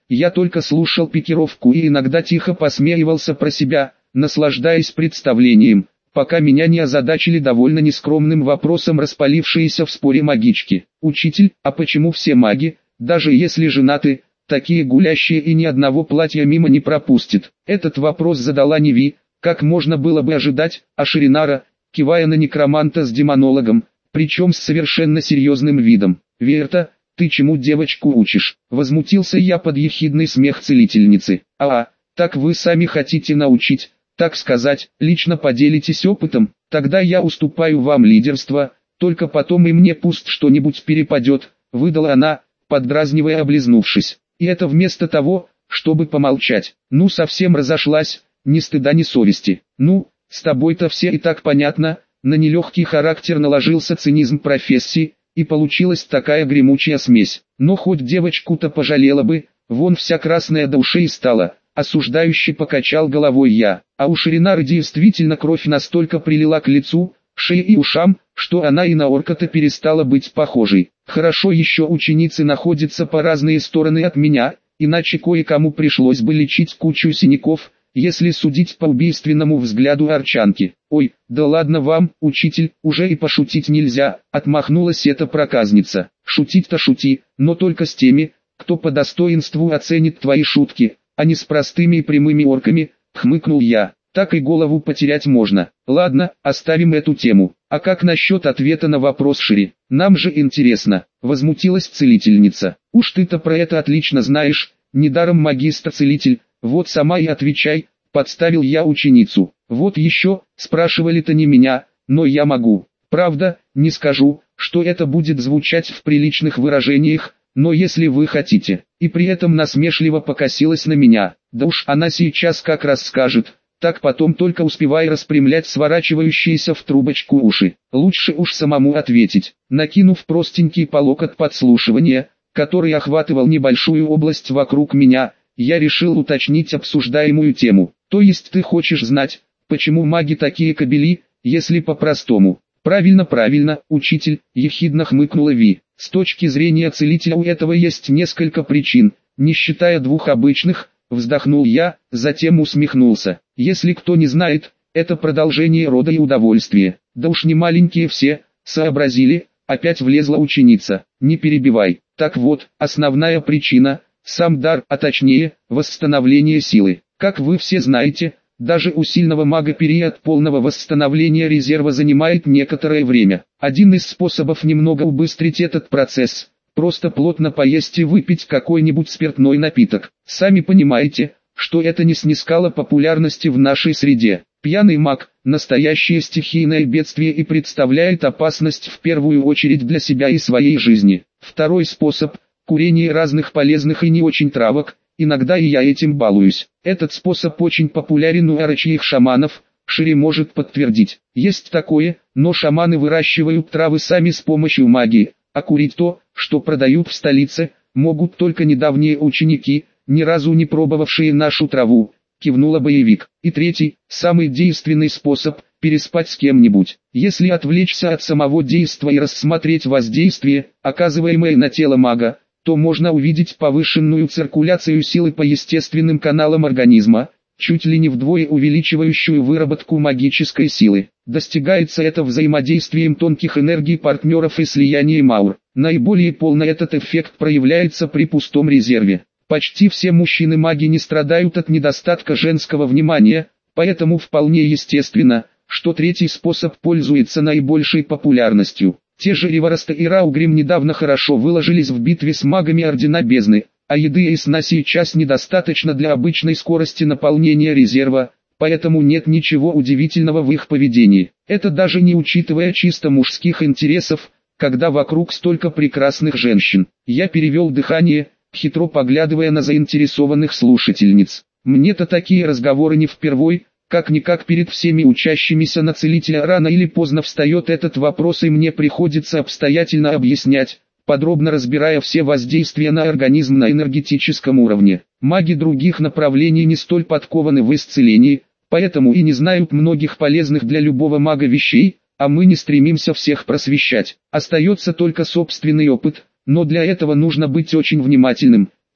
я только слушал пикировку и иногда тихо посмеивался про себя, наслаждаясь представлением, пока меня не озадачили довольно нескромным вопросом распалившиеся в споре магички. «Учитель, а почему все маги, даже если женаты, такие гулящие и ни одного платья мимо не пропустят?» Этот вопрос задала Неви, как можно было бы ожидать, а Ширинара, кивая на некроманта с демонологом, причем с совершенно серьезным видом. «Верта, ты чему девочку учишь?» Возмутился я под ехидный смех целительницы. «А, так вы сами хотите научить, так сказать, лично поделитесь опытом, тогда я уступаю вам лидерство, только потом и мне пусть что-нибудь перепадет», выдала она, поддразнивая, облизнувшись. И это вместо того, чтобы помолчать. «Ну совсем разошлась, ни стыда ни совести. Ну, с тобой-то все и так понятно». На нелегкий характер наложился цинизм профессии, и получилась такая гремучая смесь. Но хоть девочку-то пожалела бы, вон вся красная до ушей стала, осуждающе покачал головой я. А у Ширинары действительно кровь настолько прилила к лицу, шее и ушам, что она и на орка-то перестала быть похожей. Хорошо еще ученицы находятся по разные стороны от меня, иначе кое-кому пришлось бы лечить кучу синяков, если судить по убийственному взгляду арчанки. «Ой, да ладно вам, учитель, уже и пошутить нельзя», отмахнулась эта проказница. «Шутить-то шути, но только с теми, кто по достоинству оценит твои шутки, а не с простыми и прямыми орками», хмыкнул я. «Так и голову потерять можно. Ладно, оставим эту тему. А как насчет ответа на вопрос Шири? Нам же интересно», возмутилась целительница. «Уж ты-то про это отлично знаешь, недаром магистр-целитель. Вот сама и отвечай», подставил я ученицу. «Вот еще, спрашивали-то не меня, но я могу. Правда, не скажу, что это будет звучать в приличных выражениях, но если вы хотите». И при этом насмешливо покосилась на меня. «Да уж она сейчас как раз скажет, так потом только успевай распрямлять сворачивающиеся в трубочку уши. Лучше уж самому ответить». Накинув простенький полог от подслушивания, который охватывал небольшую область вокруг меня, я решил уточнить обсуждаемую тему. «То есть ты хочешь знать, почему маги такие кобели, если по-простому?» «Правильно, правильно, учитель», ехидно хмыкнула Ви. «С точки зрения целителя у этого есть несколько причин, не считая двух обычных», вздохнул я, затем усмехнулся. «Если кто не знает, это продолжение рода и удовольствия. Да уж не маленькие все, сообразили», опять влезла ученица. «Не перебивай». «Так вот, основная причина – сам дар, а точнее, восстановление силы. Как вы все знаете, даже у сильного мага период полного восстановления резерва занимает некоторое время. Один из способов немного убыстрить этот процесс – просто плотно поесть и выпить какой-нибудь спиртной напиток. Сами понимаете, что это не снискало популярности в нашей среде. Пьяный маг – настоящее стихийное бедствие и представляет опасность в первую очередь для себя и своей жизни. Второй способ – курение разных полезных и не очень травок, иногда и я этим балуюсь. Этот способ очень популярен у орочьих шаманов, Шири может подтвердить. Есть такое, но шаманы выращивают травы сами с помощью магии, а курить то, что продают в столице, могут только недавние ученики, ни разу не пробовавшие нашу траву, кивнула боевик. И третий, самый действенный способ – переспать с кем-нибудь. Если отвлечься от самого действа и рассмотреть воздействие, оказываемое на тело мага, то можно увидеть повышенную циркуляцию силы по естественным каналам организма, чуть ли не вдвое увеличивающую выработку магической силы. Достигается это взаимодействием тонких энергий партнеров и слиянием аур. Наиболее полно этот эффект проявляется при пустом резерве. Почти все мужчины-маги не страдают от недостатка женского внимания, поэтому вполне естественно, что третий способ пользуется наибольшей популярностью. Те же Ривараста и Раугрим недавно хорошо выложились в битве с магами Ордена Бездны, а еды и сна сейчас недостаточно для обычной скорости наполнения резерва, поэтому нет ничего удивительного в их поведении. Это даже не учитывая чисто мужских интересов, когда вокруг столько прекрасных женщин. Я перевел дыхание, хитро поглядывая на заинтересованных слушательниц. Мне-то такие разговоры не впервой. Как-никак перед всеми учащимися на целителя рано или поздно встает этот вопрос, и мне приходится обстоятельно объяснять, подробно разбирая все воздействия на организм на энергетическом уровне. Маги других направлений не столь подкованы в исцелении, поэтому и не знают многих полезных для любого мага вещей, а мы не стремимся всех просвещать. Остается только собственный опыт, но для этого нужно быть очень внимательным,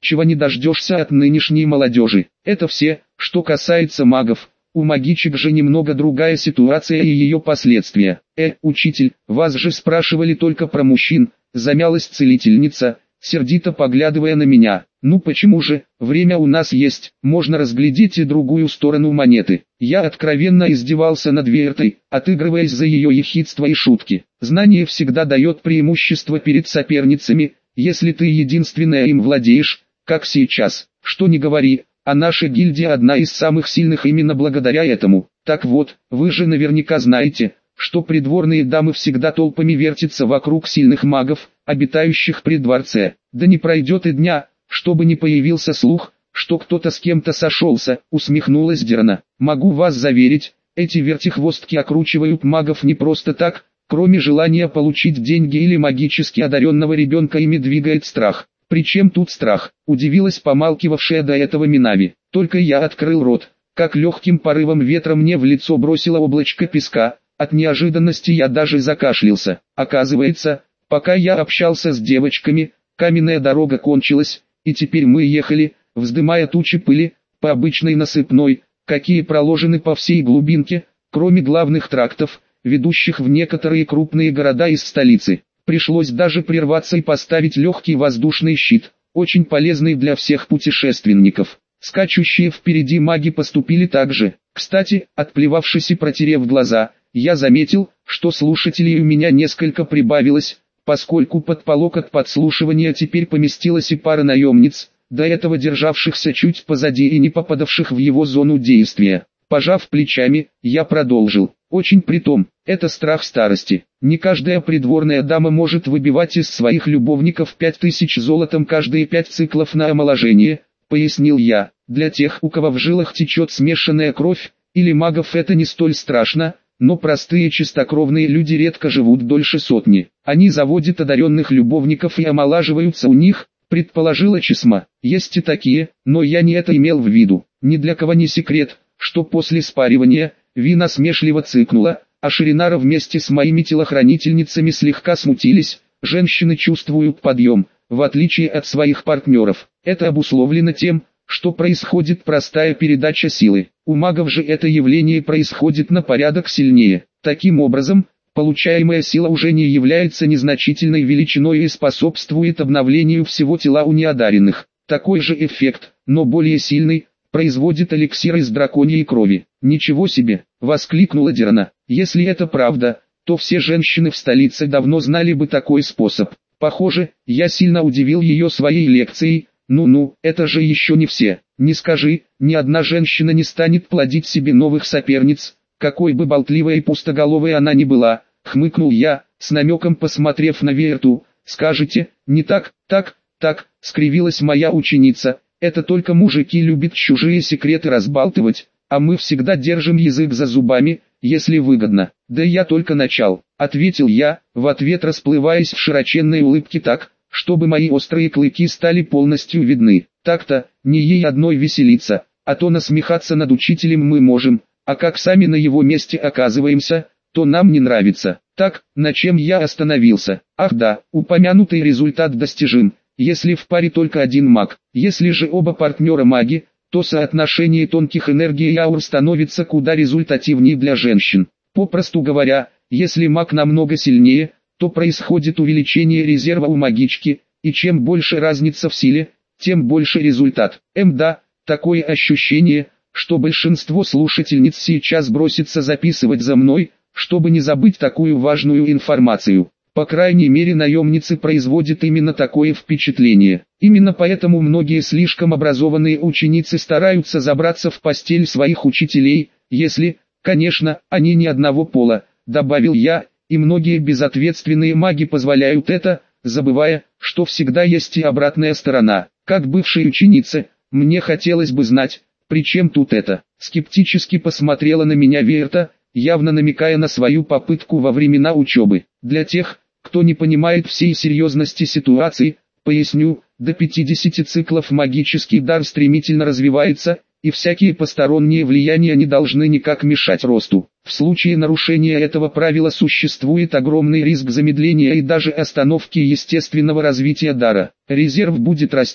чего не дождешься от нынешней молодежи. Это все, что касается магов. У магичек же немного другая ситуация и ее последствия. Э, учитель, вас же спрашивали только про мужчин, замялась целительница, сердито поглядывая на меня. Ну почему же, время у нас есть, можно разглядеть и другую сторону монеты. Я откровенно издевался над Вертой, отыгрываясь за ее ехидство и шутки. Знание всегда дает преимущество перед соперницами, если ты единственная им владеешь, как сейчас. Что ни говори, а наша гильдия одна из самых сильных именно благодаря этому. Так вот, вы же наверняка знаете, что придворные дамы всегда толпами вертятся вокруг сильных магов, обитающих при дворце. Да не пройдет и дня, чтобы не появился слух, что кто-то с кем-то сошелся, усмехнулась Дерна. Могу вас заверить, эти вертихвостки окручивают магов не просто так, кроме желания получить деньги или магически одаренного ребенка ими двигает страх. «Причем тут страх?» – удивилась помалкивавшая до этого Минави. Только я открыл рот, как легким порывом ветра мне в лицо бросило облачко песка, от неожиданности я даже закашлялся. Оказывается, пока я общался с девочками, каменная дорога кончилась, и теперь мы ехали, вздымая тучи пыли, по обычной насыпной, какие проложены по всей глубинке, кроме главных трактов, ведущих в некоторые крупные города из столицы. Пришлось даже прерваться и поставить легкий воздушный щит, очень полезный для всех путешественников. Скачущие впереди маги поступили так же. Кстати, отплевавшись и протерев глаза, я заметил, что слушателей у меня несколько прибавилось, поскольку под полог от подслушивания теперь поместилась и пара наемниц, до этого державшихся чуть позади и не попадавших в его зону действия. Пожав плечами, я продолжил. Очень притом, это страх старости. Не каждая придворная дама может выбивать из своих любовников пять тысяч золотом каждые пять циклов на омоложение, пояснил я. Для тех, у кого в жилах течет смешанная кровь, или магов это не столь страшно, но простые чистокровные люди редко живут дольше сотни. Они заводят одаренных любовников и омолаживаются у них, предположила Чесма. Есть и такие, но я не это имел в виду. Ни для кого не секрет, что после спаривания, Ви насмешливо цыкнула, а Ширинара вместе с моими телохранительницами слегка смутились. Женщины чувствуют подъем, в отличие от своих партнеров. Это обусловлено тем, что происходит простая передача силы. У магов же это явление происходит на порядок сильнее. Таким образом, получаемая сила уже не является незначительной величиной и способствует обновлению всего тела у неодаренных. Такой же эффект, но более сильный, производит эликсир из драконьей крови. «Ничего себе!» — воскликнула Дерна. «Если это правда, то все женщины в столице давно знали бы такой способ. Похоже, я сильно удивил ее своей лекцией. Ну-ну, это же еще не все. Не скажи, ни одна женщина не станет плодить себе новых соперниц, какой бы болтливой и пустоголовой она ни была», — хмыкнул я, с намеком посмотрев на Верту. «Скажете, не так, так, так», — скривилась моя ученица. «Это только мужики любят чужие секреты разбалтывать, а мы всегда держим язык за зубами, если выгодно». «Да я только начал», — ответил я, в ответ расплываясь в широченной улыбке так, чтобы мои острые клыки стали полностью видны. Так-то, не ей одной веселиться, а то насмехаться над учителем мы можем, а как сами на его месте оказываемся, то нам не нравится. Так, на чем я остановился? Ах да, упомянутый результат достижим, если в паре только один маг. Если же оба партнера маги, то соотношение тонких энергий и аур становится куда результативнее для женщин. Попросту говоря, если маг намного сильнее, то происходит увеличение резерва у магички, и чем больше разница в силе, тем больше результат. Эм да, такое ощущение, что большинство слушательниц сейчас бросится записывать за мной, чтобы не забыть такую важную информацию. По крайней мере, наемницы производят именно такое впечатление. Именно поэтому многие слишком образованные ученицы стараются забраться в постель своих учителей, если, конечно, они не одного пола, добавил я, и многие безответственные маги позволяют это, забывая, что всегда есть и обратная сторона. Как бывшей ученице, мне хотелось бы знать, при чем тут это. Скептически посмотрела на меня Верта, явно намекая на свою попытку во времена учебы. Для тех, кто не понимает всей серьезности ситуации, поясню, до пятидесяти циклов магический дар стремительно развивается, и всякие посторонние влияния не должны никак мешать росту. В случае нарушения этого правила существует огромный риск замедления и даже остановки естественного развития дара. Резерв будет расти,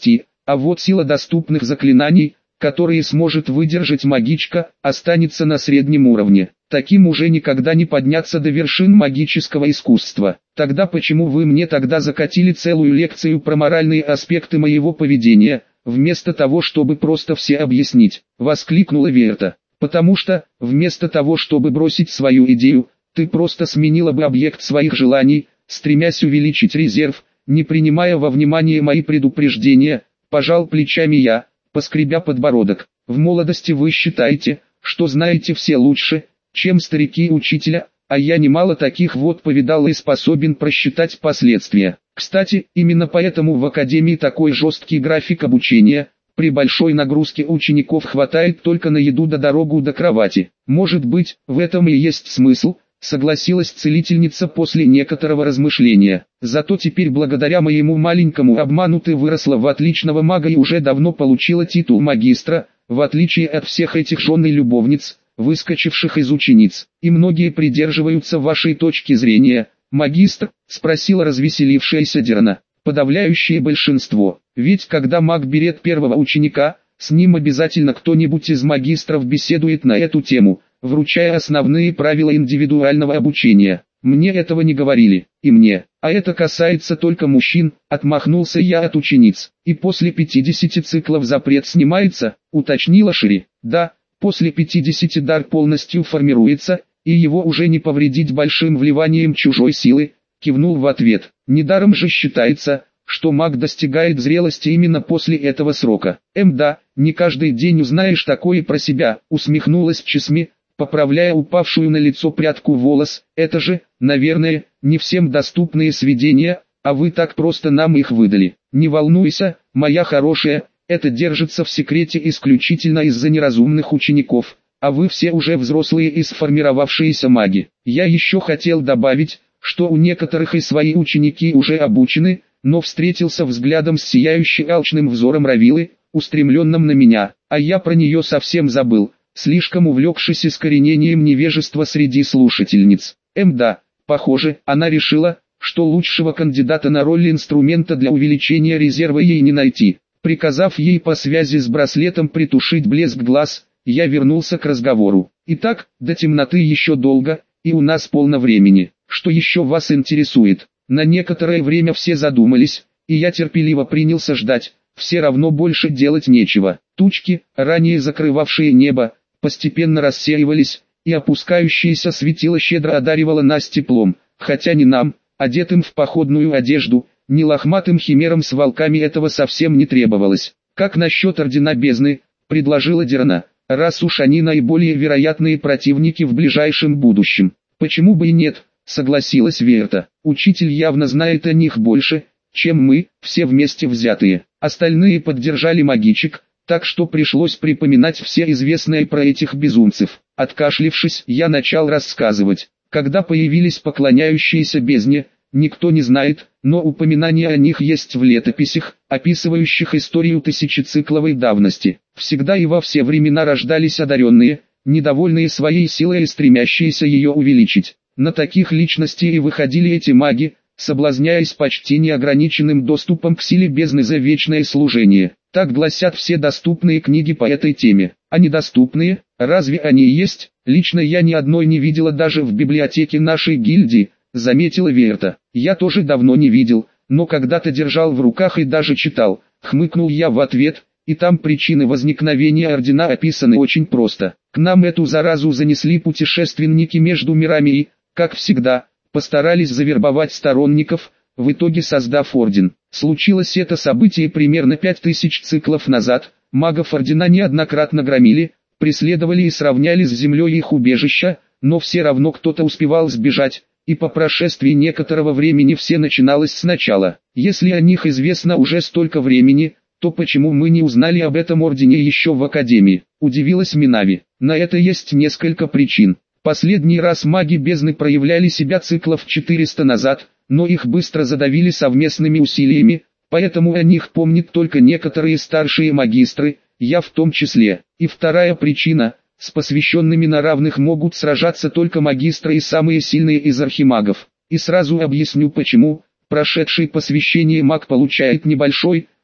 а вот сила доступных заклинаний, которые сможет выдержать магичка, останется на среднем уровне. Таким уже никогда не подняться до вершин магического искусства. Тогда почему вы мне тогда закатили целую лекцию про моральные аспекты моего поведения, вместо того, чтобы просто все объяснить? Воскликнула Верта. Потому что, вместо того, чтобы бросить свою идею, ты просто сменила бы объект своих желаний, стремясь увеличить резерв, не принимая во внимание мои предупреждения, пожал плечами я, поскребя подбородок. В молодости вы считаете, что знаете все лучше, чем старики учителя, а я немало таких вот повидал и способен просчитать последствия. Кстати, именно поэтому в академии такой жесткий график обучения. При большой нагрузке учеников хватает только на еду да дорогу до кровати. Может быть, в этом и есть смысл, согласилась целительница после некоторого размышления. Зато теперь благодаря моему маленькому обману ты выросла в отличного мага и уже давно получила титул магистра, в отличие от всех этих жен и любовниц, выскочивших из учениц. И многие придерживаются вашей точки зрения, магистр, спросила развеселившаяся Дерна. Подавляющее большинство. Ведь когда маг берет первого ученика, с ним обязательно кто-нибудь из магистров беседует на эту тему, вручая основные правила индивидуального обучения. Мне этого не говорили, и мне, а это касается только мужчин, отмахнулся я от учениц. И после пятидесяти циклов запрет снимается, уточнила Шири. Да, после пятидесяти дар полностью формируется, и его уже не повредить большим вливанием чужой силы, кивнул в ответ. Недаром же считается, что маг достигает зрелости именно после этого срока. Эм да, не каждый день узнаешь такое про себя, усмехнулась Чесми, поправляя упавшую на лицо прядку волос. Это же, наверное, не всем доступные сведения, а вы так просто нам их выдали. Не волнуйся, моя хорошая, это держится в секрете исключительно из-за неразумных учеников, а вы все уже взрослые и сформировавшиеся маги. Я еще хотел добавить, что у некоторых и свои ученики уже обучены, но встретился взглядом с сияющим алчным взором Равилы, устремленным на меня, а я про нее совсем забыл, слишком увлекшись искоренением невежества среди слушательниц. Эм да, похоже, она решила, что лучшего кандидата на роль инструмента для увеличения резерва ей не найти. Приказав ей по связи с браслетом притушить блеск глаз, я вернулся к разговору. Итак, до темноты еще долго, и у нас полно времени. Что еще вас интересует? На некоторое время все задумались, и я терпеливо принялся ждать, все равно больше делать нечего. Тучки, ранее закрывавшие небо, постепенно рассеивались, и опускающееся светило щедро одаривало нас теплом, хотя ни нам, одетым в походную одежду, ни лохматым химерам с волками этого совсем не требовалось. Как насчет Ордена Бездны, предложила Дерна, раз уж они наиболее вероятные противники в ближайшем будущем. Почему бы и нет? Согласилась Верта. Учитель явно знает о них больше, чем мы, все вместе взятые. Остальные поддержали магичек, так что пришлось припоминать все известное про этих безумцев. Откашлившись, я начал рассказывать. Когда появились поклоняющиеся бездне, никто не знает, но упоминания о них есть в летописях, описывающих историю тысячецикловой давности. Всегда и во все времена рождались одаренные, недовольные своей силой и стремящиеся ее увеличить. На таких личностей и выходили эти маги, соблазняясь почти неограниченным доступом к силе бездны за вечное служение. Так гласят все доступные книги по этой теме. А недоступные, разве они и есть? Лично я ни одной не видела даже в библиотеке нашей гильдии, заметила Верта. Я тоже давно не видел, но когда-то держал в руках и даже читал, хмыкнул я в ответ, и там причины возникновения ордена описаны очень просто. К нам эту заразу занесли путешественники между мирами и, как всегда, постарались завербовать сторонников, в итоге создав орден. Случилось это событие примерно пять тысяч циклов назад, магов ордена неоднократно громили, преследовали и сравняли с землей их убежища, но все равно кто-то успевал сбежать, и по прошествии некоторого времени все начиналось сначала. Если о них известно уже столько времени, то почему мы не узнали об этом ордене еще в академии? Удивилась Минави. На это есть несколько причин. Последний раз маги бездны проявляли себя циклов четыреста назад, но их быстро задавили совместными усилиями, поэтому о них помнят только некоторые старшие магистры, я в том числе. И вторая причина – с посвященными на равных могут сражаться только магистры и самые сильные из архимагов. И сразу объясню почему. Прошедший посвящение маг получает небольшой,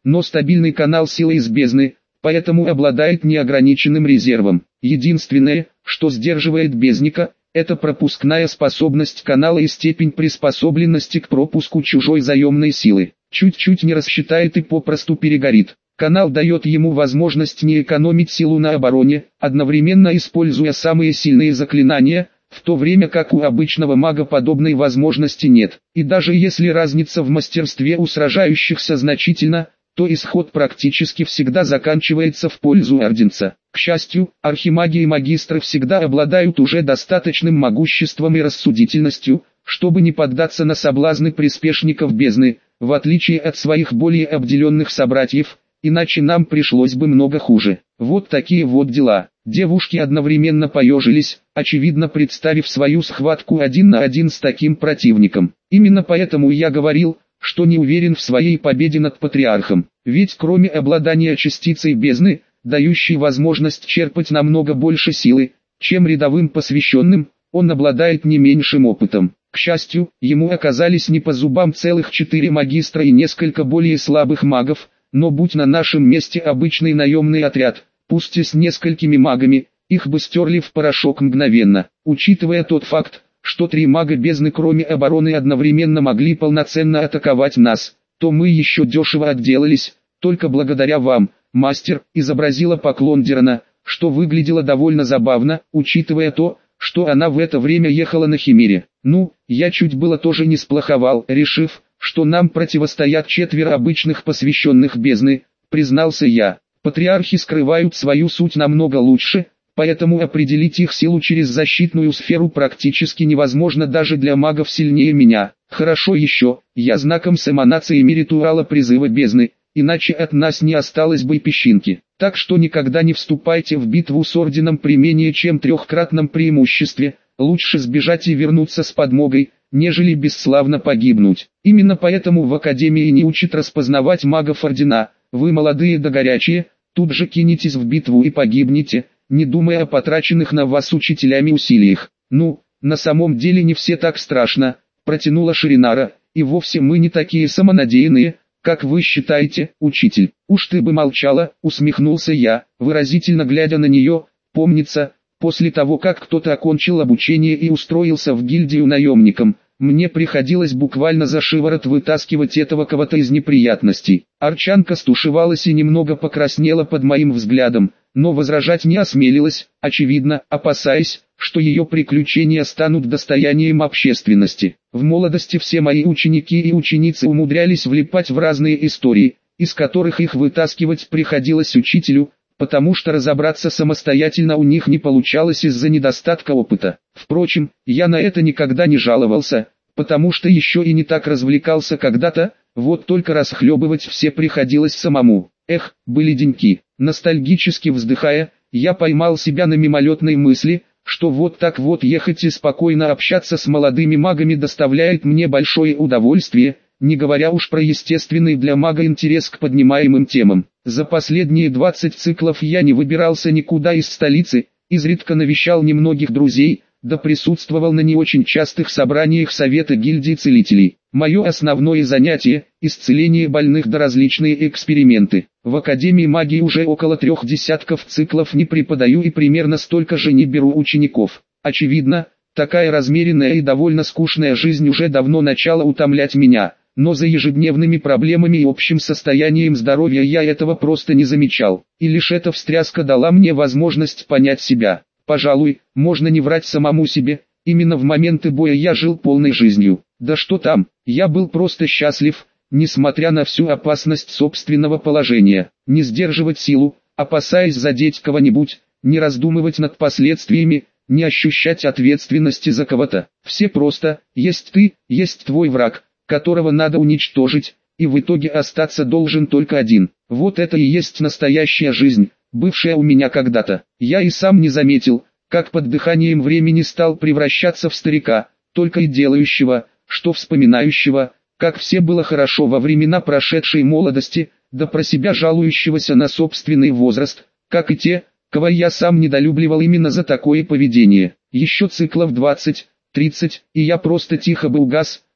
но стабильный канал силы из бездны, поэтому обладает неограниченным резервом. Единственное, что сдерживает бездника, это пропускная способность канала и степень приспособленности к пропуску чужой заемной силы. Чуть-чуть не рассчитает и попросту перегорит. Канал дает ему возможность не экономить силу на обороне, одновременно используя самые сильные заклинания, в то время как у обычного мага подобной возможности нет. И даже если разница в мастерстве у сражающихся значительна, то исход практически всегда заканчивается в пользу орденца. К счастью, архимаги и магистры всегда обладают уже достаточным могуществом и рассудительностью, чтобы не поддаться на соблазны приспешников бездны, в отличие от своих более обделенных собратьев, иначе нам пришлось бы много хуже. Вот такие вот дела. Девушки одновременно поежились, очевидно представив свою схватку один на один с таким противником. Именно поэтому я говорил, что не уверен в своей победе над патриархом. Ведь кроме обладания частицей бездны, дающей возможность черпать намного больше силы, чем рядовым посвященным, он обладает не меньшим опытом. К счастью, ему оказались не по зубам целых четыре магистра и несколько более слабых магов, но будь на нашем месте обычный наемный отряд, пусть и с несколькими магами, их бы стерли в порошок мгновенно. Учитывая тот факт, что три мага бездны кроме обороны одновременно могли полноценно атаковать нас, то мы еще дешево отделались, только благодаря вам, мастер, изобразила поклон Дирана, что выглядело довольно забавно, учитывая то, что она в это время ехала на Химере. Ну, я чуть было тоже не сплоховал, решив, что нам противостоят четверо обычных посвященных бездны, признался я. Патриархи скрывают свою суть намного лучше, поэтому определить их силу через защитную сферу практически невозможно даже для магов сильнее меня. Хорошо еще, я знаком с эманациями ритуала призыва бездны, иначе от нас не осталось бы и песчинки. Так что никогда не вступайте в битву с орденом при менее чем трехкратном преимуществе, лучше сбежать и вернуться с подмогой, нежели бесславно погибнуть. Именно поэтому в Академии не учат распознавать магов ордена. Вы молодые да горячие, тут же кинетесь в битву и погибнете, не думая о потраченных на вас учителями усилиях. Ну, на самом деле не все так страшно, протянула Ширинара, и вовсе мы не такие самонадеянные, как вы считаете, учитель. Уж ты бы молчала, усмехнулся я, выразительно глядя на нее. Помнится, после того как кто-то окончил обучение и устроился в гильдию наемником, мне приходилось буквально за шиворот вытаскивать этого кого-то из неприятностей. Арчанка стушевалась и немного покраснела под моим взглядом, но возражать не осмелилась, очевидно, опасаясь, что ее приключения станут достоянием общественности. В молодости все мои ученики и ученицы умудрялись влипать в разные истории, из которых их вытаскивать приходилось учителю, потому что разобраться самостоятельно у них не получалось из-за недостатка опыта. Впрочем, я на это никогда не жаловался, потому что еще и не так развлекался когда-то, вот только расхлебывать все приходилось самому. Эх, были деньки. Ностальгически вздыхая, я поймал себя на мимолетной мысли, что вот так вот ехать и спокойно общаться с молодыми магами доставляет мне большое удовольствие, не говоря уж про естественный для мага интерес к поднимаемым темам. За последние двадцать циклов я не выбирался никуда из столицы, изредка навещал немногих друзей, да присутствовал на не очень частых собраниях Совета гильдии целителей. Мое основное занятие – исцеление больных да различные эксперименты. В Академии магии уже около трех десятков циклов не преподаю и примерно столько же не беру учеников. Очевидно, такая размеренная и довольно скучная жизнь уже давно начала утомлять меня. Но за ежедневными проблемами и общим состоянием здоровья я этого просто не замечал. И лишь эта встряска дала мне возможность понять себя. Пожалуй, можно не врать самому себе, именно в моменты боя я жил полной жизнью. Да что там, я был просто счастлив, несмотря на всю опасность собственного положения. Не сдерживать силу, опасаясь задеть кого-нибудь, не раздумывать над последствиями, не ощущать ответственности за кого-то. Все просто, есть ты, есть твой враг, которого надо уничтожить, и в итоге остаться должен только один. Вот это и есть настоящая жизнь, бывшая у меня когда-то. Я и сам не заметил, как под дыханием времени стал превращаться в старика, только и делающего, что вспоминающего, как все было хорошо во времена прошедшей молодости, да про себя жалующегося на собственный возраст, как и те, кого я сам недолюбливал именно за такое поведение. Еще циклов двадцать, тридцать, и я просто тихо бы угас,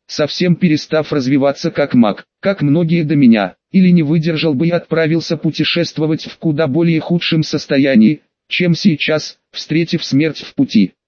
совсем перестав развиваться как маг, как многие до меня, или не выдержал бы и отправился путешествовать в куда более худшем состоянии, чем сейчас, встретив смерть в пути.